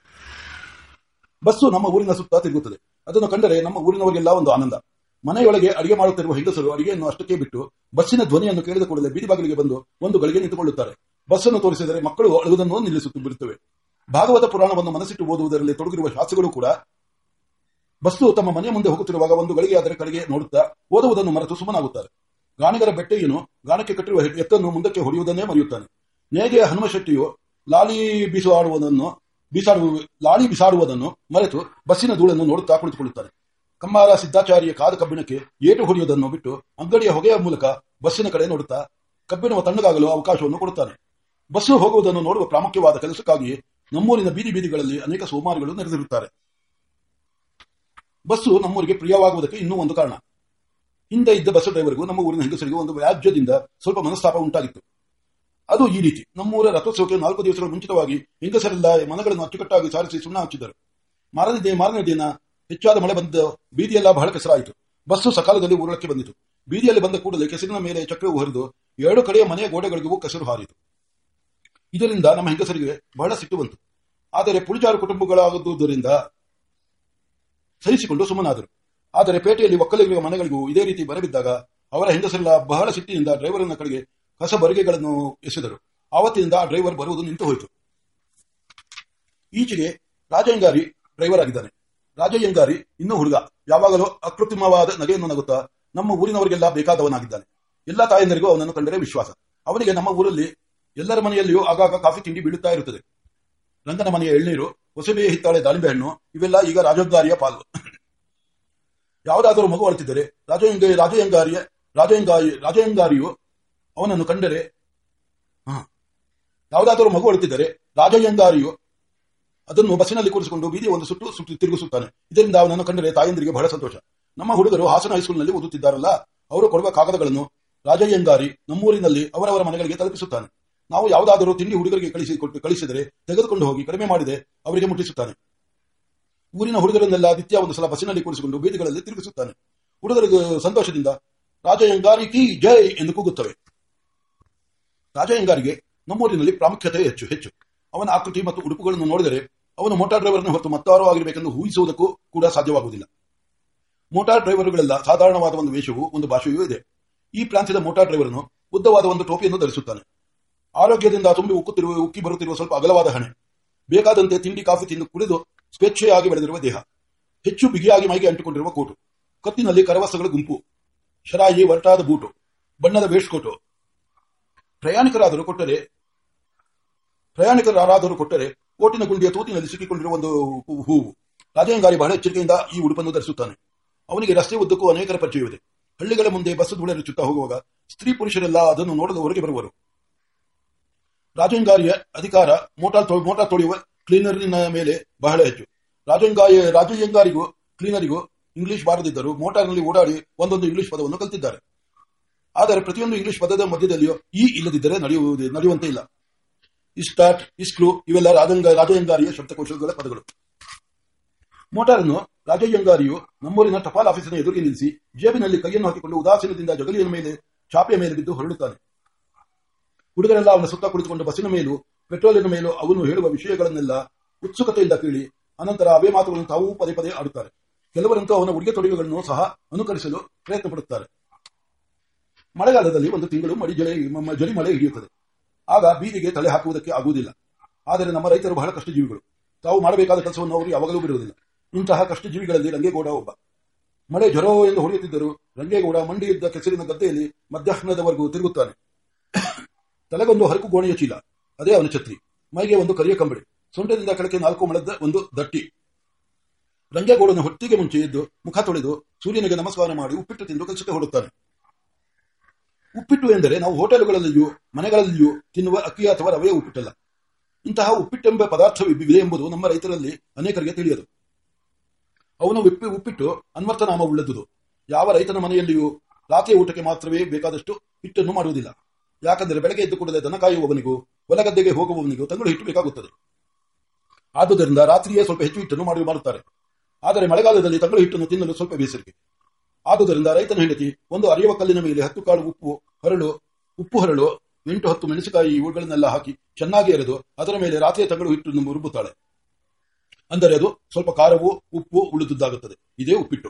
ಬಸ್ಸು ನಮ್ಮ ಊರಿನ ಸುತ್ತ ತಿರುಗುತ್ತದೆ. ಅದನ್ನು ಕಂಡರೆ ನಮ್ಮ ಊರಿನವರಿಗೆಲ್ಲ ಒಂದು ಆನಂದ. ಮನೆಯೊಳಗೆ ಅಡಿಗೆ ಮಾಡುತ್ತಿರುವ ಹೆಂಗಸರು ಅಡಿಗೆಯನ್ನು ಅಷ್ಟಕ್ಕೆ ಬಿಟ್ಟು ಬಸ್ಸಿನ ಧ್ವನಿಯನ್ನು ಕೇಳಿದ ಕೂಡಲೇ ಬೀದಿ ಬಾಗಿಲಿಗೆ ಬಂದು ಒಂದು ಗಳಿಗೆ ನಿಂತುಕೊಳ್ಳುತ್ತಾರೆ. ಬಸ್ಸನ್ನು ತೋರಿಸಿದರೆ ಮಕ್ಕಳು ಅಳುವುದನ್ನು ನಿಲ್ಲಿಸುತ್ತಾ ಬಿಡುತ್ತವೆ. ಭಾಗವತ ಪುರಾಣವನ್ನು ಮನಸ್ಸಿಟ್ಟು ಓದುವುದರಲ್ಲಿ ತೊಡಗಿರುವ ಶಾಸ್ತ್ರಿಗಳು ಕೂಡ ಬಸ್ಸು ತಮ್ಮ ಮನೆಯ ಮುಂದೆ ಹೋಗುತ್ತಿರುವಾಗ ಒಂದು ಗಳಿಗೆ ಅದರ ಕಡೆಗೆ ನೋಡುತ್ತಾ ಓದುವುದನ್ನು ಮರೆತು ಸುಮ್ಮನಾಗುತ್ತಾರೆ. ಗಾಣಿಗರ ಬೆಟ್ಟೆಯನ್ನು ಗಾಣಕ್ಕೆ ಕಟ್ಟಿರುವ ಎತ್ತನ್ನು ಮುಂದಕ್ಕೆ ಹೊಡೆಯುವುದನ್ನೇ ಮರೆಯುತ್ತಾನೆ. ನೇಗೆಯ ಹನುಮಶೆಟ್ಟಿಯು ಲಾಲಿ ಬೀಸಾಡುವುದನ್ನು ಬೀಸಾಡುವ ಲಾಳಿ ಬಿಸಾಡುವುದನ್ನು ಮರೆತು ಬಸ್ಸಿನ ಧೂಳನ್ನು ನೋಡುತ್ತಾ ಕುಳಿತುಕೊಳ್ಳುತ್ತಾನೆ. ಕಮ್ಮಾರ ಸಿದ್ದಾಚಾರ್ಯ ಕಾದ ಕಬ್ಬಿಣಕ್ಕೆ ಏಟು ಹೊಡೆಯುವುದನ್ನು ಬಿಟ್ಟು ಅಂಗಡಿಯ ಹೊಗೆಯ ಮೂಲಕ ಬಸ್ಸಿನ ಕಡೆ ನೋಡುತ್ತಾ ಕಬ್ಬಿಣವು ತಣ್ಣಗಾಗಲು ಅವಕಾಶವನ್ನು ಕೊಡುತ್ತಾನೆ. ಬಸ್ಸು ಹೋಗುವುದನ್ನು ನೋಡುವ ಪ್ರಾಮುಖ್ಯವಾದ ಕೆಲಸಕ್ಕಾಗಿ ನಮ್ಮೂರಿನ ಬೀದಿ ಬೀದಿಗಳಲ್ಲಿ ಅನೇಕ ಸೋಮಾರಿಗಳು ನೆರೆದಿರುತ್ತಾರೆ. ಬಸ್ಸು ನಮ್ಮೂರಿಗೆ ಪ್ರಿಯವಾಗುವುದಕ್ಕೆ ಇನ್ನೂ ಒಂದು ಕಾರಣ. ಹಿಂದೆ ಇದ್ದ ಬಸ್ ಡ್ರೈವರ್ಗೂ ನಮ್ಮ ಊರಿನ ಹೆಂಗಸರಿಗೂ ಒಂದು ವ್ಯಾಜ್ಯದಿಂದ ಸ್ವಲ್ಪ ಮನಸ್ತಾಪ ಉಂಟಾಗಿತ್ತು. ಅದು ಈ ರೀತಿ. ನಮ್ಮೂರ ರಥೋತ್ಸವಕ್ಕೆ ನಾಲ್ಕು ದಿವಸಗಳ ಮುಂಚಿತವಾಗಿ ಹೆಂಗಸರೆಲ್ಲ ಮನಗಳನ್ನು ಅಚ್ಚುಕಟ್ಟಾಗಿ ಸಾರಿಸಿ ಸುಣ್ಣ ಹಚ್ಚಿದರು. ಮಾರನೇ ಮಾರನೇ ದಿನ ಹೆಚ್ಚಾದ ಮಳೆ ಬಂದ ಬೀದಿಯೆಲ್ಲ ಬಹಳ ಕೆಸರಾಯಿತು. ಬಸ್ಸು ಸಕಾಲದಲ್ಲಿ ಊರಕ್ಕೆ ಬಂದಿತು. ಬೀದಿಯಲ್ಲಿ ಬಂದ ಕೂಡಲೇ ಕೆಸರಿನ ಮೇಲೆ ಚಕ್ರವು ಹರಿದು ಎರಡು ಕಡೆಯ ಮನೆಯ ಗೋಡೆಗಳಿಗೂ ಕೆಸರು ಹಾರಿತು. ಇದರಿಂದ ನಮ್ಮ ಹೆಂಗಸರಿಗೆ ಬಹಳ ಸಿಟ್ಟು ಬಂತು. ಆದರೆ ಪುಳಿಜಾರು ಕುಟುಂಬಗಳಾಗುವುದರಿಂದ ಸಹಿಸಿಕೊಂಡು ಸುಮ್ಮನಾದರು. ಆದರೆ ಪೇಟೆಯಲ್ಲಿ ಒಕ್ಕಲಿಗರ ಮನೆಗಳಿಗೂ ಇದೇ ರೀತಿ ಬರಬಿದ್ದಾಗ ಅವರ ಹೆಂಗಸರೆಲ್ಲ ಬಹಳ ಸಿಟ್ಟಿನಿಂದ ಡ್ರೈವರ್ನ ಕಡೆಗೆ ಕಸ ಬರಿಗೆಗಳನ್ನು ಎಸೆದರು. ಆವತ್ತಿನಿಂದ ಆ ಡ್ರೈವರ್ ಬರುವುದು ನಿಂತು ಹೋಯಿತು. ಈಚೆಗೆ ರಾಜಯ್ಯಂಗಾರಿ ಡ್ರೈವರ್ ಆಗಿದ್ದಾನೆ. ರಾಜಯ್ಯಂಗಾರಿ ಇನ್ನೂ ಹುಡುಗ. ಯಾವಾಗಲೂ ಅಕೃತ್ರಿಮವಾದ ನಗೆಯನ್ನು ನಗುತ್ತಾ ನಮ್ಮ ಊರಿನವರಿಗೆಲ್ಲ ಬೇಕಾದವನಾಗಿದ್ದಾನೆ. ಎಲ್ಲಾ ತಾಯಂದರಿಗೂ ಅವನನ್ನು ಕಂಡರೆ ವಿಶ್ವಾಸ. ಅವನಿಗೆ ನಮ್ಮ ಊರಲ್ಲಿ ಎಲ್ಲರ ಮನೆಯಲ್ಲಿಯೂ ಆಗಾಗ ಕಾಫಿ ತಿಂಡಿ ಬೀಳುತ್ತಾ ಇರುತ್ತದೆ. ರಂಗನ ಮನೆಯ ಎಳ್ನೀರು, ಹೊಸಬೆಯ ಹಿತ್ತಾಳೆ ದಾಳಿಂಬೆ ಹಣ್ಣು ಇವೆಲ್ಲ ಈಗ ರಾಜೋದ್ಗಾರಿಯ ಪಾಲು. ಯಾವುದಾದರೂ ಮಗು ಅಳುತ್ತಿದ್ದರೆ ರಾಜಯ್ಯಂಗ ರಾಜಯ್ಯಂಗಾರಿಯ ರಾಜಯ್ಯಂಗಾರಿ ರಾಜಯ್ಯಂಗಾರಿಯು ಅವನನ್ನು ಕಂಡರೆ ಯಾವುದಾದರೂ ಮಗು ಅಳುತ್ತಿದ್ದರೆ ರಾಜಯ್ಯಂಗಾರಿಯು ಅದನ್ನು ಬಸ್ಸಿನಲ್ಲಿ ಕೂರಿಸಿಕೊಂಡು ಬೀದಿ ಒಂದು ಸುಟ್ಟು ಸುಟ್ಟು ತಿರುಗಿಸುತ್ತಾನೆ. ಇದರಿಂದ ಅವನನ್ನು ಕಂಡರೆ ತಾಯಂದಿರಿಗೆ ಬಹಳ ಸಂತೋಷ. ನಮ್ಮ ಹುಡುಗರು ಹಾಸನ ಹೈಸ್ಕೂಲ್ನಲ್ಲಿ ಓದುತ್ತಿದ್ದಾರಲ್ಲ, ಅವರು ಕೊಡುವ ಕಾಗದಗಳನ್ನು ರಾಜಯ್ಯಂಗಾರಿ ನಮ್ಮೂರಿನಲ್ಲಿ ಅವರವರ ಮನೆಗಳಿಗೆ ತಲುಪಿಸುತ್ತಾನೆ. ನಾವು ಯಾವುದಾದರೂ ತಿಂಡಿ ಹುಡುಗರಿಗೆ ಕಳಿಸಿ ಕೊಟ್ಟು ಕಳಿಸಿದರೆ ತೆಗೆದುಕೊಂಡು ಹೋಗಿ ಕಡಿಮೆ ಮಾಡಿದೆ ಅವರಿಗೆ ಮುಟ್ಟಿಸುತ್ತಾನೆ. ಊರಿನ ಹುಡುಗರನ್ನೆಲ್ಲ ನಿತ್ಯ ಒಂದು ಸಲ ಬಸ್ಸಿನಲ್ಲಿ ಕೂರಿಸಿಕೊಂಡು ಬೀದಿಗಳಲ್ಲಿ ತಿರುಗಿಸುತ್ತಾನೆ. ಹುಡುಗರಿಗೆ ಸಂತೋಷದಿಂದ ರಾಜಯ್ಯಂಗಾರಿ ಕಿ ಜೈ ಎಂದು ಕೂಗುತ್ತವೆ. ರಾಜಯ್ಯಂಗಾರಿಗೆ ನಮ್ಮೂರಿನಲ್ಲಿ ಪ್ರಾಮುಖ್ಯತೆ ಹೆಚ್ಚು ಹೆಚ್ಚು. ಅವನ ಆಕೃತಿ ಮತ್ತು ಉಡುಪುಗಳನ್ನು ನೋಡಿದರೆ ಅವನು ಮೋಟಾರ್ ಡ್ರೈವರ್ನ ಹೊರತು ಮತ್ತಾರೋ ಆಗಿರಬೇಕೆಂದು ಊಹಿಸುವುದಕ್ಕೂ ಕೂಡ ಸಾಧ್ಯವಾಗುವುದಿಲ್ಲ. ಮೋಟಾರ್ ಡ್ರೈವರ್ಗಳೆಲ್ಲ ಸಾಧಾರಣವಾದ ಒಂದು ವೇಷವೂ ಒಂದು ಭಾಷೆಯೂ ಇದೆ. ಈ ಪ್ರಾಂತ್ಯದ ಮೋಟಾರ್ ಡ್ರೈವರ್ನು ಉದ್ದವಾದ ಒಂದು ಟೋಪಿಯನ್ನು ಧರಿಸುತ್ತಾನೆ. ಆರೋಗ್ಯದಿಂದ ತುಂಬಿ ಉಕ್ಕುತ್ತಿರುವ ಉಕ್ಕಿ ಬರುತ್ತಿರುವ ಸ್ವಲ್ಪ ಅಗಲವಾದ ಹಣೆ, ಬೇಕಾದಂತೆ ತಿಂಡಿ ಕಾಫಿ ತಿಂದು ಕುಡಿದು ಸ್ವೇಚ್ಛೆಯಾಗಿ ಬೆಳೆದಿರುವ ದೇಹ, ಹೆಚ್ಚು ಬಿಗಿಯಾಗಿ ಮೈಗೆ ಅಂಟಿಕೊಂಡಿರುವ ಕೋಟು, ಕತ್ತಿನಲ್ಲಿ ಕರವಸ್ತಗಳ ಗುಂಪು, ಶರಾಯಿ ಒರಟಾದ ಬೂಟು, ಬಣ್ಣದ ವೇಷ್ಕೋಟು. ಪ್ರಯಾಣಿಕರಾದರೂ ಕೊಟ್ಟರೆ ಪ್ರಯಾಣಿಕರಾರಾದರೂ ಕೊಟ್ಟರೆ ಕೋಟಿನ ಗುಂಡಿಯ ತೂತಿನಲ್ಲಿ ಸಿಕ್ಕಿಕೊಂಡಿರುವ ಒಂದು ಹೂವು. ರಾಜೇಂಗಾರಿ ಬಹಳ ಎಚ್ಚರಿಕೆಯಿಂದ ಈ ಉಡುಪನ್ನು ಧರಿಸುತ್ತಾನೆ. ಅವನಿಗೆ ರಸ್ತೆ ಉದ್ದಕ್ಕೂ ಅನೇಕರ ಪರಿಚಯವಿದೆ. ಹಳ್ಳಿಗಳ ಮುಂದೆ ಬಸ್ ಧೂಳೆ ರುಚ್ಚುತ್ತಾ ಹೋಗುವಾಗ ಸ್ತ್ರೀ ಪುರುಷರೆಲ್ಲ ಅದನ್ನು ನೋಡಲು ಹೊರಗೆ ಬರುವರು. ರಾಜೇಂಗಾರಿಯ ಅಧಿಕಾರ ಮೋಟಾರ್ ಮೋಟಾರ್ ತೊಳೆಯುವ ಕ್ಲೀನರಿನ ಮೇಲೆ ಬಹಳ ಹೆಚ್ಚು. ರಾಜೇಂಗಾರಿ ರಾಜೇಂಗಾರಿಗೂ ಕ್ಲೀನರಿಗೂ ಇಂಗ್ಲಿಷ್ ಬಾರದಿದ್ದರೂ ಮೋಟಾರ್ನಲ್ಲಿ ಓಡಾಡಿ ಒಂದೊಂದು ಇಂಗ್ಲಿಷ್ ಪದವನ್ನು ಕಲಿತಿದ್ದಾರೆ. ಆದರೆ ಪ್ರತಿಯೊಂದು ಇಂಗ್ಲಿಷ್ ಪದದ ಮಧ್ಯದಲ್ಲಿಯೂ ಈ ಇಲ್ಲದಿದ್ದರೆ ನಡೆಯುವುದೇ ನಡೆಯುವಂತೆ ಇಲ್ಲ. ಇಸ್ಟಾರ್ಟ್, ಇಸ್ಕ್ರೂ ಇವೆಲ್ಲ ರಾಜೇಂಗಾರಿಯ ಶಬ್ದಕೋಶಗಳ ಪದಗಳು. ಮೋಟಾರನ್ನು ರಾಜಯ್ಯಂಗಾರಿಯು ನಮ್ಮೂರಿನ ಟಪಾಲ್ ಆಫೀಸಿನ ಎದುರಿಗೆ ನಿಲ್ಲಿಸಿ ಜೇಬಿನಲ್ಲಿ ಕೈಯನ್ನು ಹಾಕಿಕೊಂಡು ಉದಾಸೀನದಿಂದ ಜಗಲಿಯ ಮೇಲೆ ಚಾಪೆಯ ಮೇಲೆ ಬಿದ್ದು ಹೊರಡುತ್ತಾನೆ. ಹುಡುಗರೆಲ್ಲ ಅವನ ಸುತ್ತ ಕುಳಿತುಕೊಂಡು ಬಸ್ಸಿನ ಮೇಲೂ ಪೆಟ್ರೋಲಿನ ಮೇಲೂ ಅವನು ಹೇಳುವ ವಿಷಯಗಳನ್ನೆಲ್ಲ ಉತ್ಸುಕತೆಯಿಂದ ಕೇಳಿ ಅನಂತರ ಅವೇ ಮಾತುಗಳನ್ನು ತಾವೂ ಪದೇ ಪದೇ ಆಡುತ್ತಾರೆ. ಕೆಲವರಂತೂ ಅವನ ಉಡುಗೆ ತೊಡುಗೆಗಳನ್ನು ಸಹ ಅನುಕರಿಸಲು ಪ್ರಯತ್ನ ಪಡುತ್ತಾರೆ. ಮಳೆಗಾಲದಲ್ಲಿ ಒಂದು ತಿಂಗಳು ಮಡಿ ಜಳಿ ಜಡಿ ಮಳೆ ಹಿಡಿಯುತ್ತದೆ. ಆಗ ಬೀದಿಗೆ ತಲೆ ಹಾಕುವುದಕ್ಕೆ ಆಗುವುದಿಲ್ಲ. ಆದರೆ ನಮ್ಮ ರೈತರು ಬಹಳ ಕಷ್ಟಜೀವಿಗಳು. ತಾವು ಮಾಡಬೇಕಾದ ಕೆಲಸವನ್ನು ಅವರು ಯಾವಾಗಲೂ ಬಿಡುವುದಿಲ್ಲ. ಇಂತಹ ಕಷ್ಟಜೀವಿಗಳಲ್ಲಿ ರಂಗೇಗೌಡ ಒಬ್ಬ. ಮಳೆ ಜ್ವರೋ ಎಂದು ಹೊಡೆಯುತ್ತಿದ್ದರೂ ರಂಗೇಗೌಡ ಮಂಡಿಯಿದ್ದ ಕೆಸರಿನ ಗದ್ದೆಯಲ್ಲಿ ಮಧ್ಯಾಹ್ನದವರೆಗೂ ತಿರುಗುತ್ತಾನೆ. ತಲೆಗೊಂದು ಹರಕು ಗೋಣಿಯ ಚೀಲ, ಅದೇ ಅವನ ಛತ್ರಿ, ಮೈಗೆ ಒಂದು ಕರಿಯ ಕಂಬಳಿ, ಸೊಂಟದಿಂದ ಕೆಳಕ್ಕೆ ನಾಲ್ಕು ಮೊಳದ ಒಂದು ದಟ್ಟಿ. ರಂಗೇಗೌಡನ ಹೊತ್ತಿಗೆ ಮುಂಚೆ ಎದ್ದು ಮುಖ ತೊಳೆದು ಸೂರ್ಯನಿಗೆ ನಮಸ್ಕಾರ ಮಾಡಿ ಉಪ್ಪಿಟ್ಟು ತಿಂದು ಕೆಲಸಕ್ಕೆ ಹೊರಡುತ್ತಾನೆ. ಉಪ್ಪಿಟ್ಟು ಎಂದರೆ ನಾವು ಹೋಟೆಲುಗಳಲ್ಲಿಯೂ ಮನೆಗಳಲ್ಲಿಯೂ ತಿನ್ನುವ ಅಕ್ಕಿ ಅಥವಾ ರವೆಯ ಉಪ್ಪಿಟ್ಟಲ್ಲ. ಇಂತಹ ಉಪ್ಪಿಟ್ಟೆಂಬ ಪದಾರ್ಥವಿದೆ ಎಂಬುದು ನಮ್ಮ ರೈತರಲ್ಲಿ ಅನೇಕರಿಗೆ ತಿಳಿಯದು. ಅವನು ಉಪ್ಪಿ ಉಪ್ಪಿಟ್ಟು ಅನ್ವರ್ಥನಾಮ ಉಳ್ಳದುದು. ಯಾವ ರೈತನ ಮನೆಯಲ್ಲಿಯೂ ರಾತ್ರಿಯ ಊಟಕ್ಕೆ ಮಾತ್ರವೇ ಬೇಕಾದಷ್ಟು ಹಿಟ್ಟನ್ನು ಮಾಡುವುದಿಲ್ಲ. ಯಾಕಂದರೆ ಬೆಳಗ್ಗೆ ಎದ್ದು ಕೂಡಲೇ ದನ ಕಾಯುವವನಿಗೂ ಹೊಲಗದ್ದೆಗೆ ಹೋಗುವವನಿಗೂ ತಂಗಳು ಹಿಟ್ಟು ಬೇಕಾಗುತ್ತದೆ. ಆದುದರಿಂದ ರಾತ್ರಿಯೇ ಸ್ವಲ್ಪ ಹೆಚ್ಚು ಹಿಟ್ಟನ್ನು ಮಾಡಿ ಮಾಡುತ್ತಾರೆ. ಆದರೆ ಮಳೆಗಾಲದಲ್ಲಿ ತಂಗಳು ಹಿಟ್ಟನ್ನು ತಿನ್ನಲು ಸ್ವಲ್ಪ ಬೇಸರಿಕೆ. ಆದುದರಿಂದ ರೈತನ ಹೆಂಡತಿ ಒಂದು ಅರಿಯುವ ಕಲ್ಲಿನ ಮೇಲೆ ಹತ್ತು ಕಾಳು ಉಪ್ಪು ಹರಳು ಉಪ್ಪು ಹರಳು ಎಂಟು ಹತ್ತು ಮೆಣಸಿಕಾಯಿ ಇವುಗಳನ್ನೆಲ್ಲ ಹಾಕಿ ಚೆನ್ನಾಗಿ ಎರೆದು ಅದರ ಮೇಲೆ ರಾತ್ರಿಯ ತಂಗಳು ಹಿಟ್ಟನ್ನು ರುಬ್ಬುತ್ತಾಳೆ. ಅಂದರೆ ಅದು ಸ್ವಲ್ಪ ಖಾರವು ಉಪ್ಪು ಉಳಿದುದ್ದಾಗುತ್ತದೆ. ಇದೇ ಉಪ್ಪಿಟ್ಟು.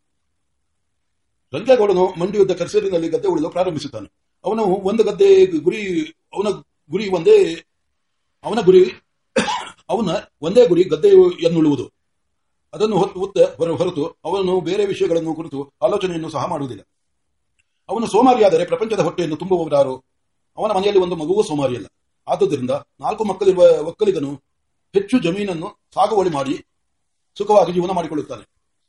ರಂಗೇಗೌಡನು ಮಂಡಿಯುದ್ದ ಕೆಸರಿನಲ್ಲಿ ಗದ್ದೆ ಉಳಿದು ಪ್ರಾರಂಭಿಸುತ್ತಾನೆ. ಅವನು ಒಂದು ಗದ್ದೆ ಗುರಿ ಅವನ ಗುರಿ ಒಂದೇ ಅವನ ಗುರಿ ಅವನ ಒಂದೇ ಗುರಿ ಗದ್ದೆ ಎನ್ನುಳುವುದು. ಅದನ್ನು ಹೊತ್ತು ಹೊರತು ಅವನು ಬೇರೆ ವಿಷಯಗಳನ್ನು ಕುರಿತು ಆಲೋಚನೆಯನ್ನು ಸಹ ಮಾಡುವುದಿಲ್ಲ. ಅವನು ಸೋಮಾರಿಯಾದರೆ ಪ್ರಪಂಚದ ಹೊಟ್ಟೆಯನ್ನು ತುಂಬುವವರಾರು. ಅವನ ಮನೆಯಲ್ಲಿ ಒಂದು ಮಗುವೂ ಸೋಮಾರಿಯಲ್ಲ. ಆದುದರಿಂದ ನಾಲ್ಕು ಮಕ್ಕಳಿರುವ ಒಕ್ಕಲಿಗನು ಹೆಚ್ಚು ಜಮೀನನ್ನು ಸಾಗುವಳಿ ಮಾಡಿ ಸುಖವಾಗಿ ಜೀವನ ಮಾಡಿಕೊಳ್ಳುತ್ತಾನೆ.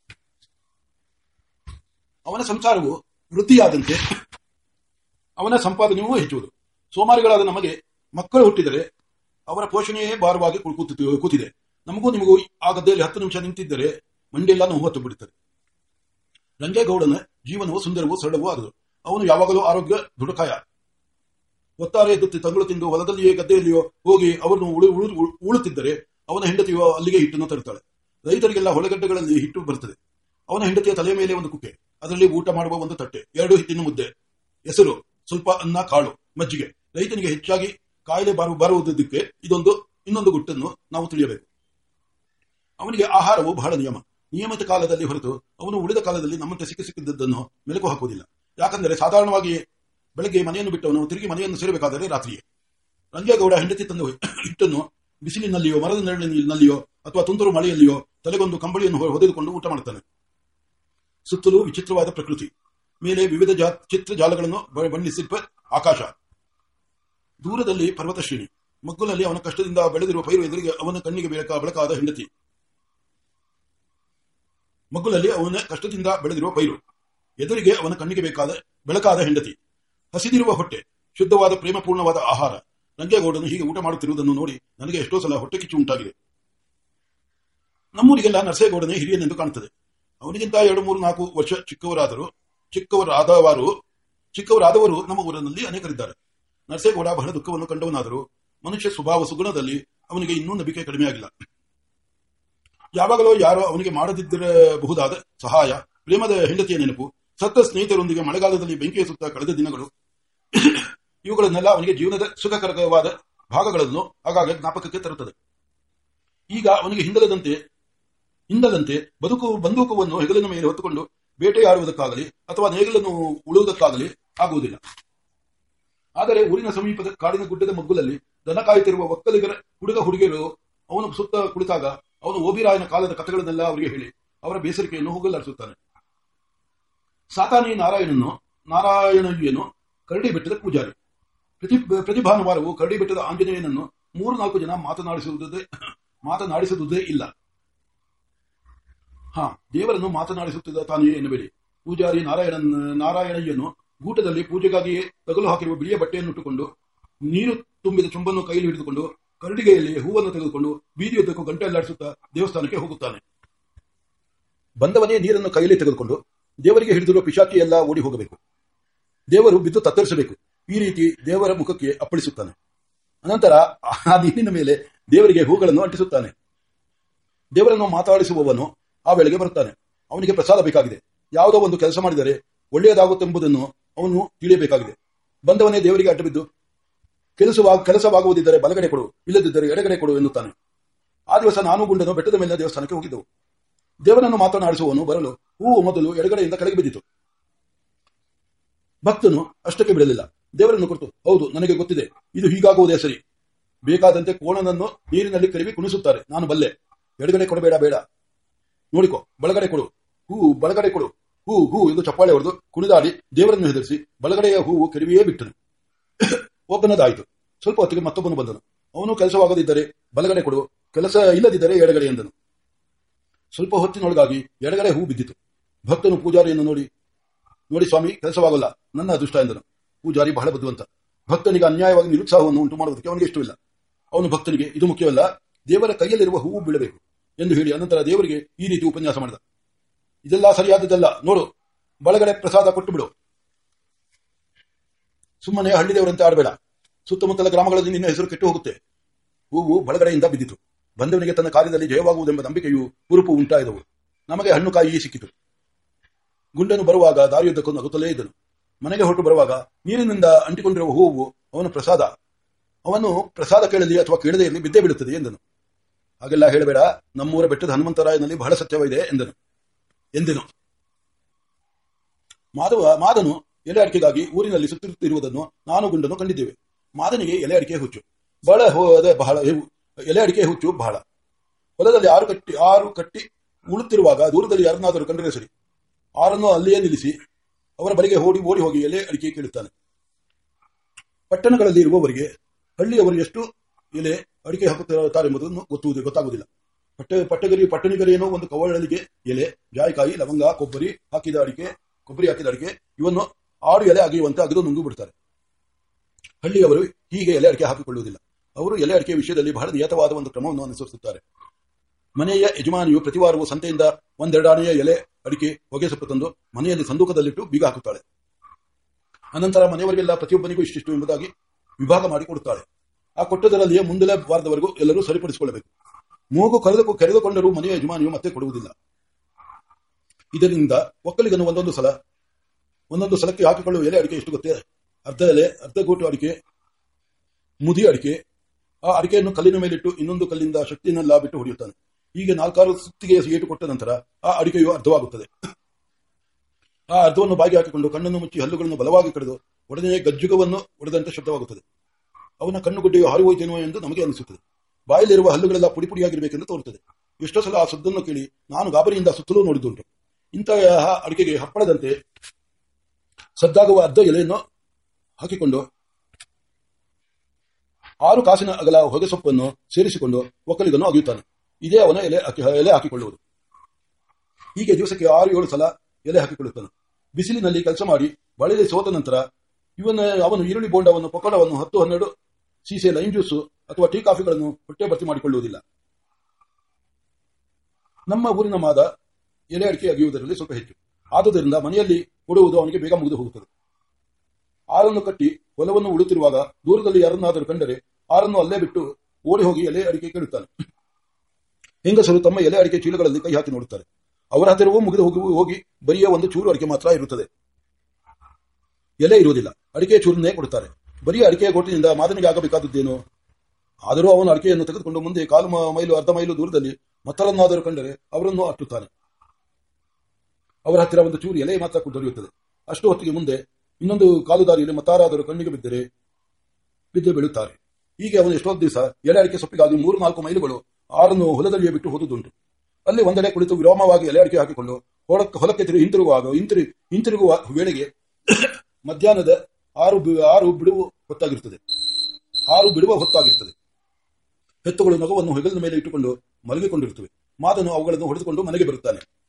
ಅವನ ಸಂಸಾರವು ವೃದ್ಧಿಯಾದಂತೆ ಅವನ ಸಂಪಾದನೆಯೂ ಹೆಚ್ಚುವುದು. ಸೋಮಾರಿಗಳಾದ ನಮಗೆ ಮಕ್ಕಳು ಹುಟ್ಟಿದರೆ ಅವರ ಪೋಷಣೆಯೇ ಭಾರವಾಗಿ ಕೂತಿದೆ. ನಮಗೂ ನಿಮಗೂ ಆ ಗದ್ದೆಯಲ್ಲಿ ಹತ್ತು ನಿಮಿಷ ನಿಂತಿದ್ದರೆ ಮಂಡಿಯೆಲ್ಲ ನೋವು ಹತ್ತು ಬಿಡುತ್ತದೆ. ರಂಗೇಗೌಡನ ಜೀವನವು ಸುಂದರವೂ ಸರಳವೂ ಆದದು. ಅವನು ಯಾವಾಗಲೂ ಆರೋಗ್ಯ ದುಡುಕಾಯ. ಒತ್ತಾರೆ ಎದ್ದು ತಂಗಳು ತಿಂದು ಹೊಲದಲ್ಲಿಯೇ ಗದ್ದೆಯಲ್ಲಿಯೋ ಹೋಗಿ ಅವರನ್ನು ಉಳುತ್ತಿದ್ದರೆ ಅವನ ಹೆಂಡತಿಯೋ ಅಲ್ಲಿಗೆ ಹಿಟ್ಟನ್ನು ತರುತ್ತಾಳೆ. ರೈತರಿಗೆಲ್ಲ ಹೊಲಗಡ್ಡೆಗಳಲ್ಲಿ ಹಿಟ್ಟು ಬರುತ್ತದೆ. ಅವನ ಹೆಂಡತಿಯ ತಲೆಯ ಮೇಲೆ ಒಂದು ಕುಕ್ಕೆ, ಅದರಲ್ಲಿ ಊಟ ಮಾಡುವ ಒಂದು ತಟ್ಟೆ, ಎರಡು ಹಿಟ್ಟಿನ ಮುದ್ದೆ, ಹೆಸರು, ಸ್ವಲ್ಪ ಅನ್ನ, ಕಾಳು, ಮಜ್ಜಿಗೆ. ರೈತನಿಗೆ ಹೆಚ್ಚಾಗಿ ಕಾಯಿಲೆ ಬರುವುದಕ್ಕೆ ಇದೊಂದು ಇನ್ನೊಂದು ಗುಟ್ಟನ್ನು ನಾವು ತಿಳಿಯಬೇಕು. ಅವನಿಗೆ ಆಹಾರವು ಬಹಳ ನಿಯಮ ನಿಯಮಿತ ಕಾಲದಲ್ಲಿ ಹೊರತು ಅವನು ಉಳಿದ ಕಾಲದಲ್ಲಿ ನಮ್ಮಂತೆ ಸಿಕ್ಕಿ ಸಿಕ್ಕಿದ್ದನ್ನು ಮೆಲುಕು ಹಾಕುವುದಿಲ್ಲ. ಯಾಕಂದರೆ ಸಾಧಾರಣವಾಗಿ ಬೆಳಗ್ಗೆ ಮನೆಯನ್ನು ಬಿಟ್ಟವನು ತಿರುಗಿ ಮನೆಯನ್ನು ಸೇರಬೇಕಾದರೆ ರಾತ್ರಿಯೇ. ರಂಗೇಗೌಡ ಹೆಂಡತಿ ತಂದು ಹಿಟ್ಟನ್ನು ಬಿಸಿಲಿನಲ್ಲಿಯೋ ಮರದ ನೆರಳಿನಲ್ಲಿಯೋ ಅಥವಾ ತುಂತುರು ಮಳೆಯಲ್ಲಿಯೋ ತಲೆಗೊಂದು ಕಂಬಳಿಯನ್ನು ಹೊಡೆದುಕೊಂಡು ಊಟ ಮಾಡುತ್ತಾನೆ. ಸುತ್ತಲೂ ವಿಚಿತ್ರವಾದ ಪ್ರಕೃತಿ, ಮೇಲೆ ವಿವಿಧ ಚಿತ್ರ ಜಾಲಗಳನ್ನು ಬಣ್ಣಿಸಿರುವ ಆಕಾಶ, ದೂರದಲ್ಲಿ ಪರ್ವತ ಶ್ರೇಣಿ, ಮಗ್ಗುಲಲ್ಲಿ ಅವನ ಕಷ್ಟದಿಂದ ಬೆಳೆದಿರುವ ಪೈರು ಎದುರಿಗೆ ಅವನ ಕಣ್ಣಿಗೆ ಬೆಳಕ ಬೆಳಕಾದ ಹೆಂಡತಿ ಮಗ್ಗುಲಲ್ಲಿ ಅವನ ಕಷ್ಟದಿಂದ ಬೆಳೆದಿರುವ ಪೈರು ಎದುರಿಗೆ ಅವನ ಕಣ್ಣಿಗೆ ಬೇಕಾದ ಬೆಳಕಾದ ಹೆಂಡತಿ, ಹಸಿದಿರುವ ಹೊಟ್ಟೆ, ಶುದ್ಧವಾದ ಪ್ರೇಮಪೂರ್ಣವಾದ ಆಹಾರ. ರಂಗೇಗೌಡನು ಹೀಗೆ ಊಟ ಮಾಡುತ್ತಿರುವುದನ್ನು ನೋಡಿ ನನಗೆ ಎಷ್ಟೋ ಸಲ ಹೊಟ್ಟೆ ಕಿಚ್ಚು ಉಂಟಾಗಿದೆ. ನಮ್ಮೂರಿಗೆಲ್ಲ ನರಸೇಗೌಡನೇ ಹಿರಿಯನೆಂದು ಕಾಣುತ್ತದೆ. ಅವನಿಗಿಂತ ಎರಡು ಮೂರು ನಾಲ್ಕು ವರ್ಷ ಚಿಕ್ಕವರಾದರೂ ಚಿಕ್ಕವರಾದವರು ಚಿಕ್ಕವರಾದವರು ನಮ್ಮ ಊರಿನಲ್ಲಿ ಅನೇಕರಿದ್ದಾರೆ. ನರಸೇಗೌಡ ಬಹಳ ದುಃಖವನ್ನು ಕಂಡವನಾದರೂ ಮನುಷ್ಯ ಸ್ವಭಾವ ಸುಗುಣದಲ್ಲಿ ಅವನಿಗೆ ಇನ್ನೂ ನಂಬಿಕೆ ಕಡಿಮೆಯಾಗಿಲ್ಲ. ಯಾವಾಗಲೂ ಯಾರೋ ಅವನಿಗೆ ಮಾಡದಿದ್ದಿರಬಹುದಾದ ಸಹಾಯ, ಪ್ರೇಮದ ಹೆಂಡತಿಯ ನೆನಪು, ಸತ್ತ ಸ್ನೇಹಿತರೊಂದಿಗೆ ಮಳೆಗಾಲದಲ್ಲಿ ಬೆಂಕಿಯ ಸುತ್ತ ಕಳೆದ ದಿನಗಳು, ಇವುಗಳನ್ನೆಲ್ಲ ಅವನಿಗೆ ಜೀವನದ ಸುಖಕರವಾದ ಭಾಗಗಳನ್ನು ಆಗಾಗ ಜ್ಞಾಪಕಕ್ಕೆ ತರುತ್ತದೆ. ಈಗ ಅವನಿಗೆ ಹಿಂದಲದಂತೆ ಹಿಂದಲಂತೆ ಬದುಕು ಬಂದೂಕವನ್ನು ಹೆಗಲಿನ ಮೇಲೆ ಹೊತ್ತುಕೊಂಡು ಬೇಟೆಯಾಡುವುದಕ್ಕಾಗಲಿ ಅಥವಾ ನೇಗಿಲನ್ನು ಉಳುವುದಕ್ಕಾಗಲಿ ಆಗುವುದಿಲ್ಲ. ಆದರೆ ಊರಿನ ಸಮೀಪದ ಕಾಡಿನ ಗುಡ್ಡದ ಮಗ್ಗುಲಲ್ಲಿ ದನ ಕಾಯುತ್ತಿರುವ ಒಕ್ಕಲಿಗರ ಹುಡುಗ ಹುಡುಗಿಯರು ಅವನ ಸುತ್ತ ಕುಳಿತಾಗ ಅವನು ಓಬಿರಾಯನ ಕಾಲದ ಕಥೆಗಳನ್ನೆಲ್ಲ ಅವರಿಗೆ ಹೇಳಿ ಅವರ ಬೇಸರಿಕೆಯನ್ನು ಹೋಗಲಾಡಿಸುತ್ತಾನೆ. ಸಾತಾನಿ ನಾರಾಯಣನು ನಾರಾಯಣಯ್ಯನು ಕರಡಿ ಬೆಟ್ಟದ ಪೂಜಾರಿ. ಪ್ರತಿ ಪ್ರತಿ ಭಾನುವಾರವೂ ಕರಡಿ ಬೆಟ್ಟದ ಆಂಜನೇಯನನ್ನು ಮೂರು ನಾಲ್ಕು ಜನ ಮಾತನಾಡಿಸುವುದೇ ಮಾತನಾಡಿಸುವುದೇ ಇಲ್ಲ. ಹಾ, ದೇವರನ್ನು ಮಾತನಾಡಿಸುತ್ತಿದ್ದ ತಾನೆಯೇ ಎನ್ನಬೇಡಿ. ಪೂಜಾರಿ ನಾರಾಯಣ ನಾರಾಯಣಯ್ಯನು ಗೂಟದಲ್ಲಿ ಪೂಜೆಗಾಗಿಯೇ ತಗಲು ಹಾಕಿರುವ ಬಿಳಿಯ ಬಟ್ಟೆಯನ್ನುಟ್ಟುಕೊಂಡು ನೀರು ತುಂಬಿದ ಚುಂಬನ್ನು ಕೈಯಲ್ಲಿ ಹಿಡಿದುಕೊಂಡು ಕರಡಿಗೆಯಲ್ಲಿ ಹೂವನ್ನು ತೆಗೆದುಕೊಂಡು ಬೀದಿಯುದ್ದಕ್ಕೂ ಗಂಟೆ ಅಲ್ಲಾಡಿಸುತ್ತಾ ದೇವಸ್ಥಾನಕ್ಕೆ ಹೋಗುತ್ತಾನೆ. ಬಂದವನೇ ನೀರನ್ನು ಕೈಯಲ್ಲಿ ತೆಗೆದುಕೊಂಡು ದೇವರಿಗೆ ಹಿಡಿದಿರುವ ಪಿಶಾಚಿ ಎಲ್ಲ ಓಡಿ ಹೋಗಬೇಕು. ದೇವರು ಬಿದ್ದು ತತ್ತರಿಸಬೇಕು. ಈ ರೀತಿ ದೇವರ ಮುಖಕ್ಕೆ ಅಪ್ಪಳಿಸುತ್ತಾನೆ. ಅನಂತರ ಆ ನೀರಿನ ಮೇಲೆ ದೇವರಿಗೆ ಹೂಗಳನ್ನು ಅಂಟಿಸುತ್ತಾನೆ. ದೇವರನ್ನು ಮಾತಾಡಿಸುವವನು ಆ ವೇಳೆಗೆ ಬರುತ್ತಾನೆ. ಅವನಿಗೆ ಪ್ರಸಾದ ಬೇಕಾಗಿದೆ. ಯಾವುದೋ ಒಂದು ಕೆಲಸ ಮಾಡಿದರೆ ಒಳ್ಳೆಯದಾಗುತ್ತೆಂಬುದನ್ನು ಅವನು ತಿಳಿಯಬೇಕಾಗಿದೆ. ಬಂದವನೇ ದೇವರಿಗೆ ಅಡ್ಡಬಿದ್ದು ಕೆಲಸವಾಗ ಕೆಲಸವಾಗುವುದಿದ್ದರೆ ಬಲಗಡೆ ಕೊಡು, ಇಲ್ಲದಿದ್ದರೆ ಎಡಗಡೆ ಕೊಡು ಎನ್ನುತ್ತಾನೆ. ಆ ದಿವಸ ನಾನು ಗುಂಡನು ಬೆಟ್ಟದ ಮೇಲಿನ ದೇವಸ್ಥಾನಕ್ಕೆ ಹೋಗಿದ್ದೆವು. ದೇವರನ್ನು ಮಾತನಾಡಿಸುವವನು ಬರಲು ಹೂವು ಮೊದಲು ಎಡಗಡೆಯಿಂದ ಕೆಳಗೆ ಬಿದ್ದಿತು. ಭಕ್ತನು ಅಷ್ಟಕ್ಕೆ ಬಿಡಲಿಲ್ಲ. ದೇವರನ್ನು ಕುರಿತು, ಹೌದು, ನನಗೆ ಗೊತ್ತಿದೆ, ಇದು ಹೀಗಾಗುವುದೇ ಸರಿ. ಬೇಕಾದಂತೆ ಕೋಣನನ್ನು ನೀರಿನಲ್ಲಿ ಕರಿವಿ ಕುಣಿಸುತ್ತಾರೆ. ನಾನು ಬಲ್ಲೆ. ಎಡಗಡೆ ಕೊಡಬೇಡ, ಬೇಡ, ನೋಡಿಕೊ, ಬಲಗಡೆ ಕೊಡು, ಹೂ ಬಲಗಡೆ ಕೊಡು, ಹೂ ಹೂ ಎಂದು ಚಪ್ಪಾಳೆ ಹೊಡೆದು ಕುಣಿದಾಡಿ ದೇವರನ್ನು ಹೆದರಿಸಿ ಬಲಗಡೆಯ ಹೂವು ಕೆಡವಿಯೇ ಬಿಟ್ಟನು. ಒಬ್ಬನದಾಯಿತು. ಸ್ವಲ್ಪ ಹೊತ್ತಿಗೆ ಮತ್ತೊಬ್ಬನು ಬಂದನು. ಅವನು ಕೆಲಸವಾಗದಿದ್ದರೆ ಬಲಗಡೆ ಕೊಡು, ಕೆಲಸ ಇಲ್ಲದಿದ್ದರೆ ಎಡಗಡೆ ಎಂದನು. ಸ್ವಲ್ಪ ಹೊತ್ತಿನೊಳಗಾಗಿ ಎಡಗಡೆ ಹೂ ಬಿದ್ದಿತು. ಭಕ್ತನು ಪೂಜಾರಿಯನ್ನು ನೋಡಿ ನೋಡಿ ಸ್ವಾಮಿ, ಕೆಲಸವಾಗಲ್ಲ, ನನ್ನ ಅದೃಷ್ಟ ಎಂದನು. ಪೂಜಾರಿ ಬಹಳ ಬುದ್ಧಿವಂತ. ಭಕ್ತನಿಗೆ ಅನ್ಯಾಯವಾಗಿ ನಿರುತ್ಸಾಹವನ್ನು ಉಂಟು ಮಾಡುವುದಕ್ಕೆ ಅವನಿಗೆ ಇಷ್ಟವಿಲ್ಲ. ಅವನು ಭಕ್ತನಿಗೆ ಇದು ಮುಖ್ಯವಲ್ಲ, ದೇವರ ಕೈಯಲ್ಲಿರುವ ಹೂವು ಬೀಳಬೇಕು ಎಂದು ಹೇಳಿ ಅನಂತರ ದೇವರಿಗೆ ಈ ರೀತಿ ಉಪನ್ಯಾಸ ಮಾಡಿದ. ಇದೆಲ್ಲ ಸರಿಯಾದದ್ದಲ್ಲ, ನೋಡು, ಬಲಗಡೆ ಪ್ರಸಾದ ಕೊಟ್ಟು ಬಿಡು. ಸುಮ್ಮನೆ ಹಳ್ಳಿ ದೇವರಂತೆ ಆಡಬೇಡ. ಸುತ್ತಮುತ್ತಲ ಗ್ರಾಮಗಳಲ್ಲಿ ನಿನ್ನ ಹೆಸರು ಕೆಟ್ಟು ಹೋಗುತ್ತೆ. ಹೂವು ಬಲಗಡೆಯಿಂದ ಬಿದ್ದಿತು. ಬಂದವನಿಗೆ ತನ್ನ ಕಾರ್ಯದಲ್ಲಿ ಜಯವಾಗುವುದೆಂಬ ನಂಬಿಕೆಯು ಹುರುಪು ಉಂಟಾಯಿದವು. ನಮಗೆ ಹಣ್ಣು ಕಾಯಿ ಸಿಕ್ಕಿತು. ಗುಂಡನು ಬರುವಾಗ ದಾರಿಯುದ್ದಕ್ಕೂ ನಗುತ್ತಲೇ ಇದ್ದನು. ಮನೆಗೆ ಹೊರಟು ಬರುವಾಗ ನೀರಿನಿಂದ ಅಂಟಿಕೊಂಡಿರುವ ಹೂವು ಅವನ ಪ್ರಸಾದ. ಅವನು ಪ್ರಸಾದ ಕೇಳಲಿ ಅಥವಾ ಕೇಳದೇ ಇರಲಿ ಬಿದ್ದೇ ಬೀಳುತ್ತದೆ ಎಂದನು. ಹಾಗೆಲ್ಲ ಹೇಳಬೇಡ, ನಮ್ಮೂರ ಬೆಟ್ಟದ ಹನುಮಂತರಾಯನಲ್ಲಿ ಬಹಳ ಸತ್ಯವಿದೆ ಎಂದನು ಎಂದೆನು. ಮಾಧವ ಮಾದನು ಎಲೆ ಅಡಿಕೆಗಾಗಿ ಊರಿನಲ್ಲಿ ಸುತ್ತಿರುತ್ತಿರುವುದನ್ನು ನಾನು ಗುಂಡನ್ನು ಕಂಡಿದ್ದೇವೆ. ಮಾದನಿಗೆ ಎಲೆ ಅಡಿಕೆ ಹುಚ್ಚು ಬಹಳ ಬಹಳ ಎಲೆ ಅಡಿಕೆ ಹುಚ್ಚು ಬಹಳ. ಹೊಲದಲ್ಲಿ ಆರು ಕಟ್ಟಿ ಆರು ಕಟ್ಟಿ ಉಳುತ್ತಿರುವಾಗ ದೂರದಲ್ಲಿ ಯಾರನ್ನಾದರೂ ಕಂಡರೆ ಸರಿ, ಆರನ್ನು ಅಲ್ಲಿಯೇ ನಿಲ್ಲಿಸಿ ಅವರ ಬಳಿಗೆ ಓಡಿ ಓಡಿ ಹೋಗಿ ಎಲೆ ಅಡಿಕೆ ಕೇಳುತ್ತಾನೆ. ಪಟ್ಟಣಗಳಲ್ಲಿ ಇರುವವರಿಗೆ ಹಳ್ಳಿಯವರು ಎಷ್ಟು ಎಲೆ ಅಡಿಕೆ ಹಾಕುತ್ತಾರೆಂಬುದನ್ನು ಗೊತ್ತುವುದು ಗೊತ್ತಾಗುವುದಿಲ್ಲ. ಪಟ್ಟ ಪಟ್ಟಗರಿ ಪಟ್ಟಣಿಗರೇನೋ ಒಂದು ಕವಳಲಿಗೆ ಎಲೆ, ಜಾಯಿಕಾಯಿ, ಲವಂಗ, ಕೊಬ್ಬರಿ ಹಾಕಿದ ಅಡಿಕೆ ಕೊಬ್ಬರಿ ಹಾಕಿದ ಅಡಿಕೆ ಇವನ್ನು ಆರು ಎಲೆ ಅಗೆಯುವಂತೆ ಅಗೆದು ನುಂಗು ಬಿಡುತ್ತಾರೆ. ಹಳ್ಳಿಯವರು ಹೀಗೆ ಎಲೆ ಅಡಿಕೆ ಹಾಕಿಕೊಳ್ಳುವುದಿಲ್ಲ. ಅವರು ಎಲೆ ಅಡಿಕೆ ವಿಷಯದಲ್ಲಿ ಬಹಳ ನಿಯತವಾದ ಒಂದು ಕ್ರಮವನ್ನು ಅನುಸರಿಸುತ್ತಾರೆ. ಮನೆಯ ಯಜಮಾನಿಯು ಪ್ರತಿವಾರವೂ ಸಂತೆಯಿಂದ ಒಂದೆರಡಾಣೆಯ ಎಲೆ ಅಡಿಕೆ ಹೊಗೆ ಸೊಪ್ಪು ತಂದು ಮನೆಯಲ್ಲಿ ಸಂದೂಕದಲ್ಲಿಟ್ಟು ಬೀಗ ಹಾಕುತ್ತಾಳೆ. ಅನಂತರ ಮನೆಯವರಿಗೆಲ್ಲ ಪ್ರತಿಯೊಬ್ಬನಿಗೂ ಇಷ್ಟಿಷ್ಟು ಎಂಬುದಾಗಿ ವಿಭಾಗ ಮಾಡಿ ಕೊಡುತ್ತಾಳೆ. ಆ ಕೊಟ್ಟದರಲ್ಲಿಯೇ ಮುಂದಿನ ವಾರದವರೆಗೂ ಎಲ್ಲರೂ ಸರಿಪಡಿಸಿಕೊಳ್ಳಬೇಕು. ಮೂಗು ಕರೆದು ಕೆರೆದುಕೊಂಡರೂ ಮನೆಯ ಯಜಮಾನಿಯು ಮತ್ತೆ ಕೊಡುವುದಿಲ್ಲ. ಇದರಿಂದ ಒಕ್ಕಲಿಗನು ಒಂದೊಂದು ಸಲ ಒಂದೊಂದು ಸಲಕ್ಕೆ ಹಾಕಿಕೊಳ್ಳುವ ಎಲೆ ಅಡಿಕೆ ಎಷ್ಟು ಗೊತ್ತೇ? ಅರ್ಧ ಎಲೆ, ಅರ್ಧ ಗೋಟು ಅಡಿಕೆ, ಮುದಿ ಅಡಿಕೆ. ಆ ಅಡಿಕೆಯನ್ನು ಕಲ್ಲಿನ ಮೇಲಿಟ್ಟು ಇನ್ನೊಂದು ಕಲ್ಲಿಂದ ಶಕ್ತಿಯನ್ನೆಲ್ಲ ಬಿಟ್ಟು ಹೊಡೆಯುತ್ತಾನೆ. ಹೀಗೆ ನಾಲ್ಕಾರು ಸುತ್ತಿಗೆ ಏಟು ಕೊಟ್ಟ ನಂತರ ಆ ಅಡಿಕೆಯು ಅರ್ಧವಾಗುತ್ತದೆ. ಆ ಅರ್ಧವನ್ನು ಬಾಗಿ ಹಾಕಿಕೊಂಡು ಕಣ್ಣನ್ನು ಮುಚ್ಚಿ ಹಲ್ಲುಗಳನ್ನು ಬಲವಾಗಿ ಕಡಿದು ಒಡನೆ ಗಜ್ಜುಗವನ್ನು ಒಡೆದಂತೆ ಶಬ್ದವಾಗುತ್ತದೆ. ಅವನ ಕಣ್ಣುಗುಡ್ಡೆಯು ಹಾರಿ ಹೋಯಿತೇನೋ ಎಂದು ನಮಗೆ ಅನಿಸುತ್ತದೆ. ಬಾಯಲ್ಲಿರುವ ಹಲ್ಲುಗಳೆಲ್ಲ ಪುಡಿ ಪುಡಿಯಾಗಿರಬೇಕೆಂದು ತೋರುತ್ತದೆ. ಎಷ್ಟೋ ಸಲ ಆ ಸದ್ದನ್ನು ಕೇಳಿ ನಾನು ಗಾಬರಿಯಿಂದ ಸುತ್ತಲೂ ನೋಡಿದ್ದುಂಟು. ಇಂತಹ ಅಡಿಕೆಗೆ ಹಪ್ಪಳದಂತೆ ಸದ್ದಾಗುವ ಅರ್ಧ ಎಲೆಯನ್ನು ಹಾಕಿಕೊಂಡು ಆರು ಕಾಸಿನ ಅಗಲ ಹೊಗೆ ಸೊಪ್ಪನ್ನು ಸೇರಿಸಿಕೊಂಡು ಒಕ್ಕಲಿಗನ್ನು ಅಗೆಯುತ್ತಾನೆ. ಇದೇ ಅವನ ಎಲೆ ಎಲೆ ಹಾಕಿಕೊಳ್ಳುವುದು. ಹೀಗೆ ದಿವಸಕ್ಕೆ ಆರು ಏಳು ಸಲ ಎಲೆ ಹಾಕಿಕೊಳ್ಳುತ್ತಾನೆ. ಬಿಸಿಲಿನಲ್ಲಿ ಕೆಲಸ ಮಾಡಿ ಬಳಿಲಿ ಸೋತ ನಂತರ ಇವನ ಅವನು ಈರುಳ್ಳಿ ಬೋಂಡವನ್ನು, ಪಕೋಡವನ್ನು, ಹತ್ತು ಹನ್ನೆರಡು ಸೀಸೆ ಲೈಮ್ ಜ್ಯೂಸು ಅಥವಾ ಟೀ ಕಾಫಿಗಳನ್ನು ಹೊಟ್ಟೆ ಭರ್ತಿ ಮಾಡಿಕೊಳ್ಳುವುದಿಲ್ಲ. ನಮ್ಮ ಊರಿನ ಮಾದ ಎಲೆ ಅಡಿಕೆ ಅಗೆಯುವುದರಲ್ಲಿ ಸ್ವಲ್ಪ ಹೆಚ್ಚು. ಆದುದರಿಂದ ಮನೆಯಲ್ಲಿ ಕೊಡುವುದು ಅವನಿಗೆ ಬೇಗ ಮುಗಿದು ಹೋಗುತ್ತದೆ. ಆರನ್ನು ಕಟ್ಟಿ ಹೊಲವನ್ನು ಉಳುತ್ತಿರುವಾಗ ದೂರದಲ್ಲಿ ಯಾರನ್ನಾದರೂ ಕಂಡರೆ ಆರನ್ನು ಅಲ್ಲೇ ಬಿಟ್ಟು ಓಡಿ ಹೋಗಿ ಎಲೆ ಅಡಿಕೆ ಕೇಳುತ್ತಾನೆ. ಹೆಂಗಸರು ತಮ್ಮ ಎಲೆ ಅಡಿಕೆ ಚೀಲಗಳಲ್ಲಿ ಕೈ ಹಾಕಿ ನೋಡುತ್ತಾರೆ. ಅವರ ಹತ್ತಿರವೂ ಮುಗಿದು ಹೋಗಿ ಹೋಗಿ ಬರಿಯ ಒಂದು ಚೂರು ಅಡಿಕೆ ಮಾತ್ರ ಇರುತ್ತದೆ. ಎಲೆ ಇರುವುದಿಲ್ಲ. ಅಡಿಕೆ ಚೂರನ್ನೇ ಕೊಡುತ್ತಾರೆ. ಬರೀ ಅಡಿಕೆಯ ಗೋಟಿನಿಂದ ಮಾದನಿಗೆ ಆಗಬೇಕಾದದ್ದೇನು? ಆದರೂ ಅವನು ಅಡಿಕೆಯನ್ನು ತೆಗೆದುಕೊಂಡು ಮುಂದೆ ಕಾಲು ಮೈಲು ಅರ್ಧ ಮೈಲು ದೂರದಲ್ಲಿ ಮತ್ತರನ್ನಾದರೂ ಕಂಡರೆ ಅವರನ್ನು ಅಟ್ಟುತ್ತಾನೆ. ಅವರ ಹತ್ತಿರ ಒಂದು ಚೂರು ಎಲೆ ಮಾತ್ರ ದೊರೆಯುತ್ತದೆ. ಅಷ್ಟು ಹೊತ್ತಿಗೆ ಮುಂದೆ ಇನ್ನೊಂದು ಕಾಲು ದಾರಿಯಲ್ಲಿ ಮತ್ತಾರಾದರೂ ಕಣ್ಣಿಗೆ ಬಿದ್ದರೆ ಬಿದ್ದೆ ಬೀಳುತ್ತಾರೆ. ಹೀಗೆ ಅವನು ಎಷ್ಟೋ ದಿವಸ ಎಲೆ ಅಡಿಕೆ ಸೊಪ್ಪಿಗಾಗಿ ಮೂರು ನಾಲ್ಕು ಮೈಲುಗಳು ಆರನ್ನು ಹೊಲದಲ್ಲಿಯೇ ಬಿಟ್ಟು ಹೋದುದುಂಟು. ಅಲ್ಲಿ ಒಂದೆಡೆ ಕುಳಿತು ವಿರಾಮವಾಗಿ ಎಲೆ ಅಡಿಕೆ ಹಾಕಿಕೊಂಡು ಹೊಲಕ್ಕೆ ಹೊಲಕ್ಕೆ ತಿರುಗಿ ಹಿಂತಿರುಗುವಾಗ ಹಿಂತಿರು ಹಿಂತಿರುಗುವ ವೇಳೆಗೆ ಮಧ್ಯಾಹ್ನದ ಆರು ಆರು ಬಿಡುವ ಹೊತ್ತಾಗಿರುತ್ತದೆ ಆರು ಬಿಡುವ ಹೊತ್ತಾಗಿರುತ್ತದೆ. ಹೆತ್ತುಗಳು ನಗುವನ್ನು ಹೆಗಲಿನ ಮೇಲೆ ಇಟ್ಟುಕೊಂಡು ಮಲಗಿಕೊಂಡಿರುತ್ತವೆ. ಮಾತನು ಅವುಗಳನ್ನು ಹೊಡೆದುಕೊಂಡು ಮನೆಗೆ ಬರುತ್ತಾನೆ.